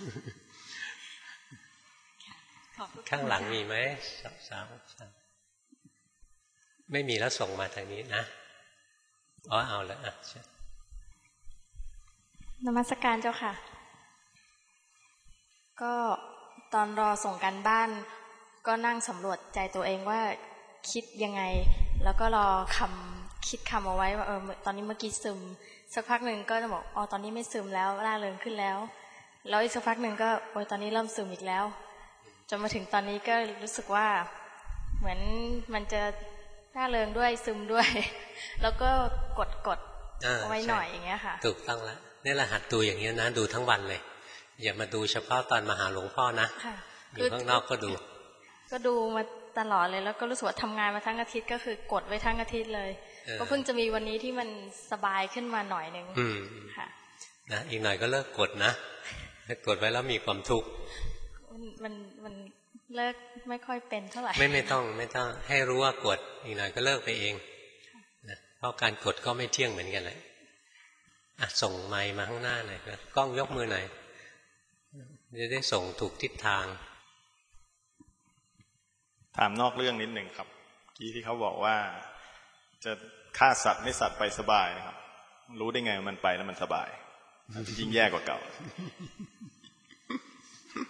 ข้างหลังมีไหมสาวสาวไม่มีแล้วส่งมาทางนี้นะอ๋อเอาแล้วอ่ะนมัสการเจ้าค่ะก็ตอนรอส่งกันบ้านก็นั่งสำรวจใจตัวเองว่าคิดยังไงแล้วก็รอคำคิดคำเอาไว้ว่าเออตอนนี้เมื่อกี้ซึมสักพักหนึ่งก็จะบอกอ๋อตอนนี้ไม่ซึมแล้วร่าเริงขึ้นแล้วแล้วอีกสักพักหนึ่งก็โอ้ยตอนนี้เริ่มซึมอีกแล้วจนมาถึงตอนนี้ก็รู้สึกว่าเหมือนมันจะร่าเริงด้วยซึมด้วยแล้วก็กดกดเอาไว้หน่อยอย่างเงี้ยค่ะถูกต้องแล้วนี่แหละหัดดูอย่างเงี้ยนะดูทั้งวันเลยอย่ามาดูเฉพาะตอนมาหาหลวงพ่อนะอยู่ข้างนอกก็ดูก็ดูมาตลอดเลยแล้วก็รู้สึกว่าทำงานมาทั้งอาทิตย์ก็คือกดไว้ทั้งอาทิตย์เลยก็เพิ่งจะมีวันนี้ที่มันสบายขึ้นมาหน่อยนึงค่ะนะอีกหน่อยก็เลิกกดนะกดไว้แล้วมีความทุกข์มันมันเลิกไม่ค่อยเป็นเท่าไหร่ไม่ไม่ต้องไม่ต้องให้รู้ว่ากดอีกหน่อยก็เลิกไปเองนะเพราะการกดก็ไม่เที่ยงเหมือนกันเลยอ่ะส่งไมค์มาข้างหน้าหน่อยนะกล้องยกมือหน่อยจะได้ส่งถูกทิศทางถามนอกเรื่องนิดหนึ่งครับที่ที่เขาบอกว่าจะฆ่าสัตว์ไม่สัตว์ไปสบายนะครับรู้ได้ไงมันไปแล้วมันสบายยิ่งแย่กว่าเก่า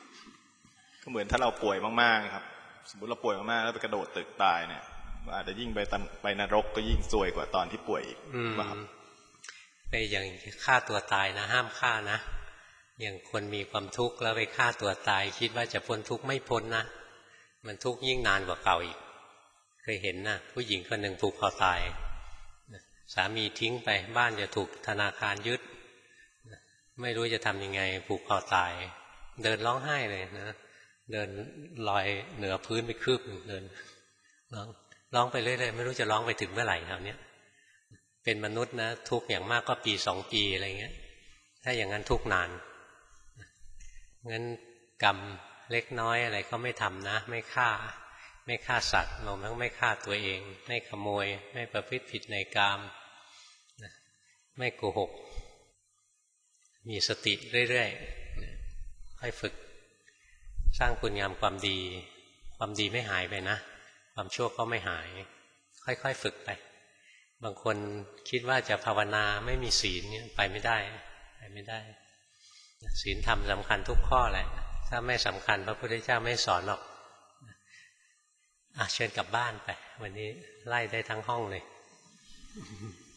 ก็เหมือนถ้าเราป่วยมากๆครับสมมติเราป่วยมากๆแล้วไปกระโดดตึกตายเนี่ยอาจจะยิ่งไปไปนรกก็ยิ่งซวยกว่าตอนที่ป่วยอีกครับไปอย่างฆ่าตัวตายนะห้ามฆ่านะอย่างคนมีความทุกข์แล้วไปฆ่าตัวตายคิดว่าจะพ้นทุกข์ไม่พ้นนะมันทุกข์ยิ่งนานกว่าเก่าอีกเคยเห็นนะผู้หญิงคนหนึ่งผูกคอตายสามีทิ้งไปบ้านจะถูกธนาคารยึดไม่รู้จะทำยังไงผูกคอตายเดินร้องไห้เลยนะเดินลอยเหนือพื้นไปคืบเดินร้องร้องไปเรื่อยๆไม่รู้จะร้องไปถึงเมื่อไหร่คราวนี้เป็นมนุษย์นะทุกข์อย่างมากก็ปีสองปีอะไรเงี้ยถ้าอย่างนั้นทุกข์นานงั้นกรรมเล็กน้อยอะไรก็ไม่ทำนะไม่ฆ่าไม่ฆ่าสัตว์เราไม่ฆ่าตัวเองไม่ขโมยไม่ประพฤติผิดในกามไม่โกหกมีสติเรื่อยๆค่อยฝึกสร้างคุณงามความดีความดีไม่หายไปนะความชั่วก็ไม่หายค่อยๆฝึกไปบางคนคิดว่าจะภาวนาไม่มีศีลเนี่ยไปไม่ได้ไปไม่ได้ศีลธรรมสำคัญทุกข้อแหละถ้าไม่สำคัญพระพุทธเจ้าไม่สอนหรอกอ่ะเชิญกลับบ้านไปวันนี้ไล่ได้ทั้งห้องเลย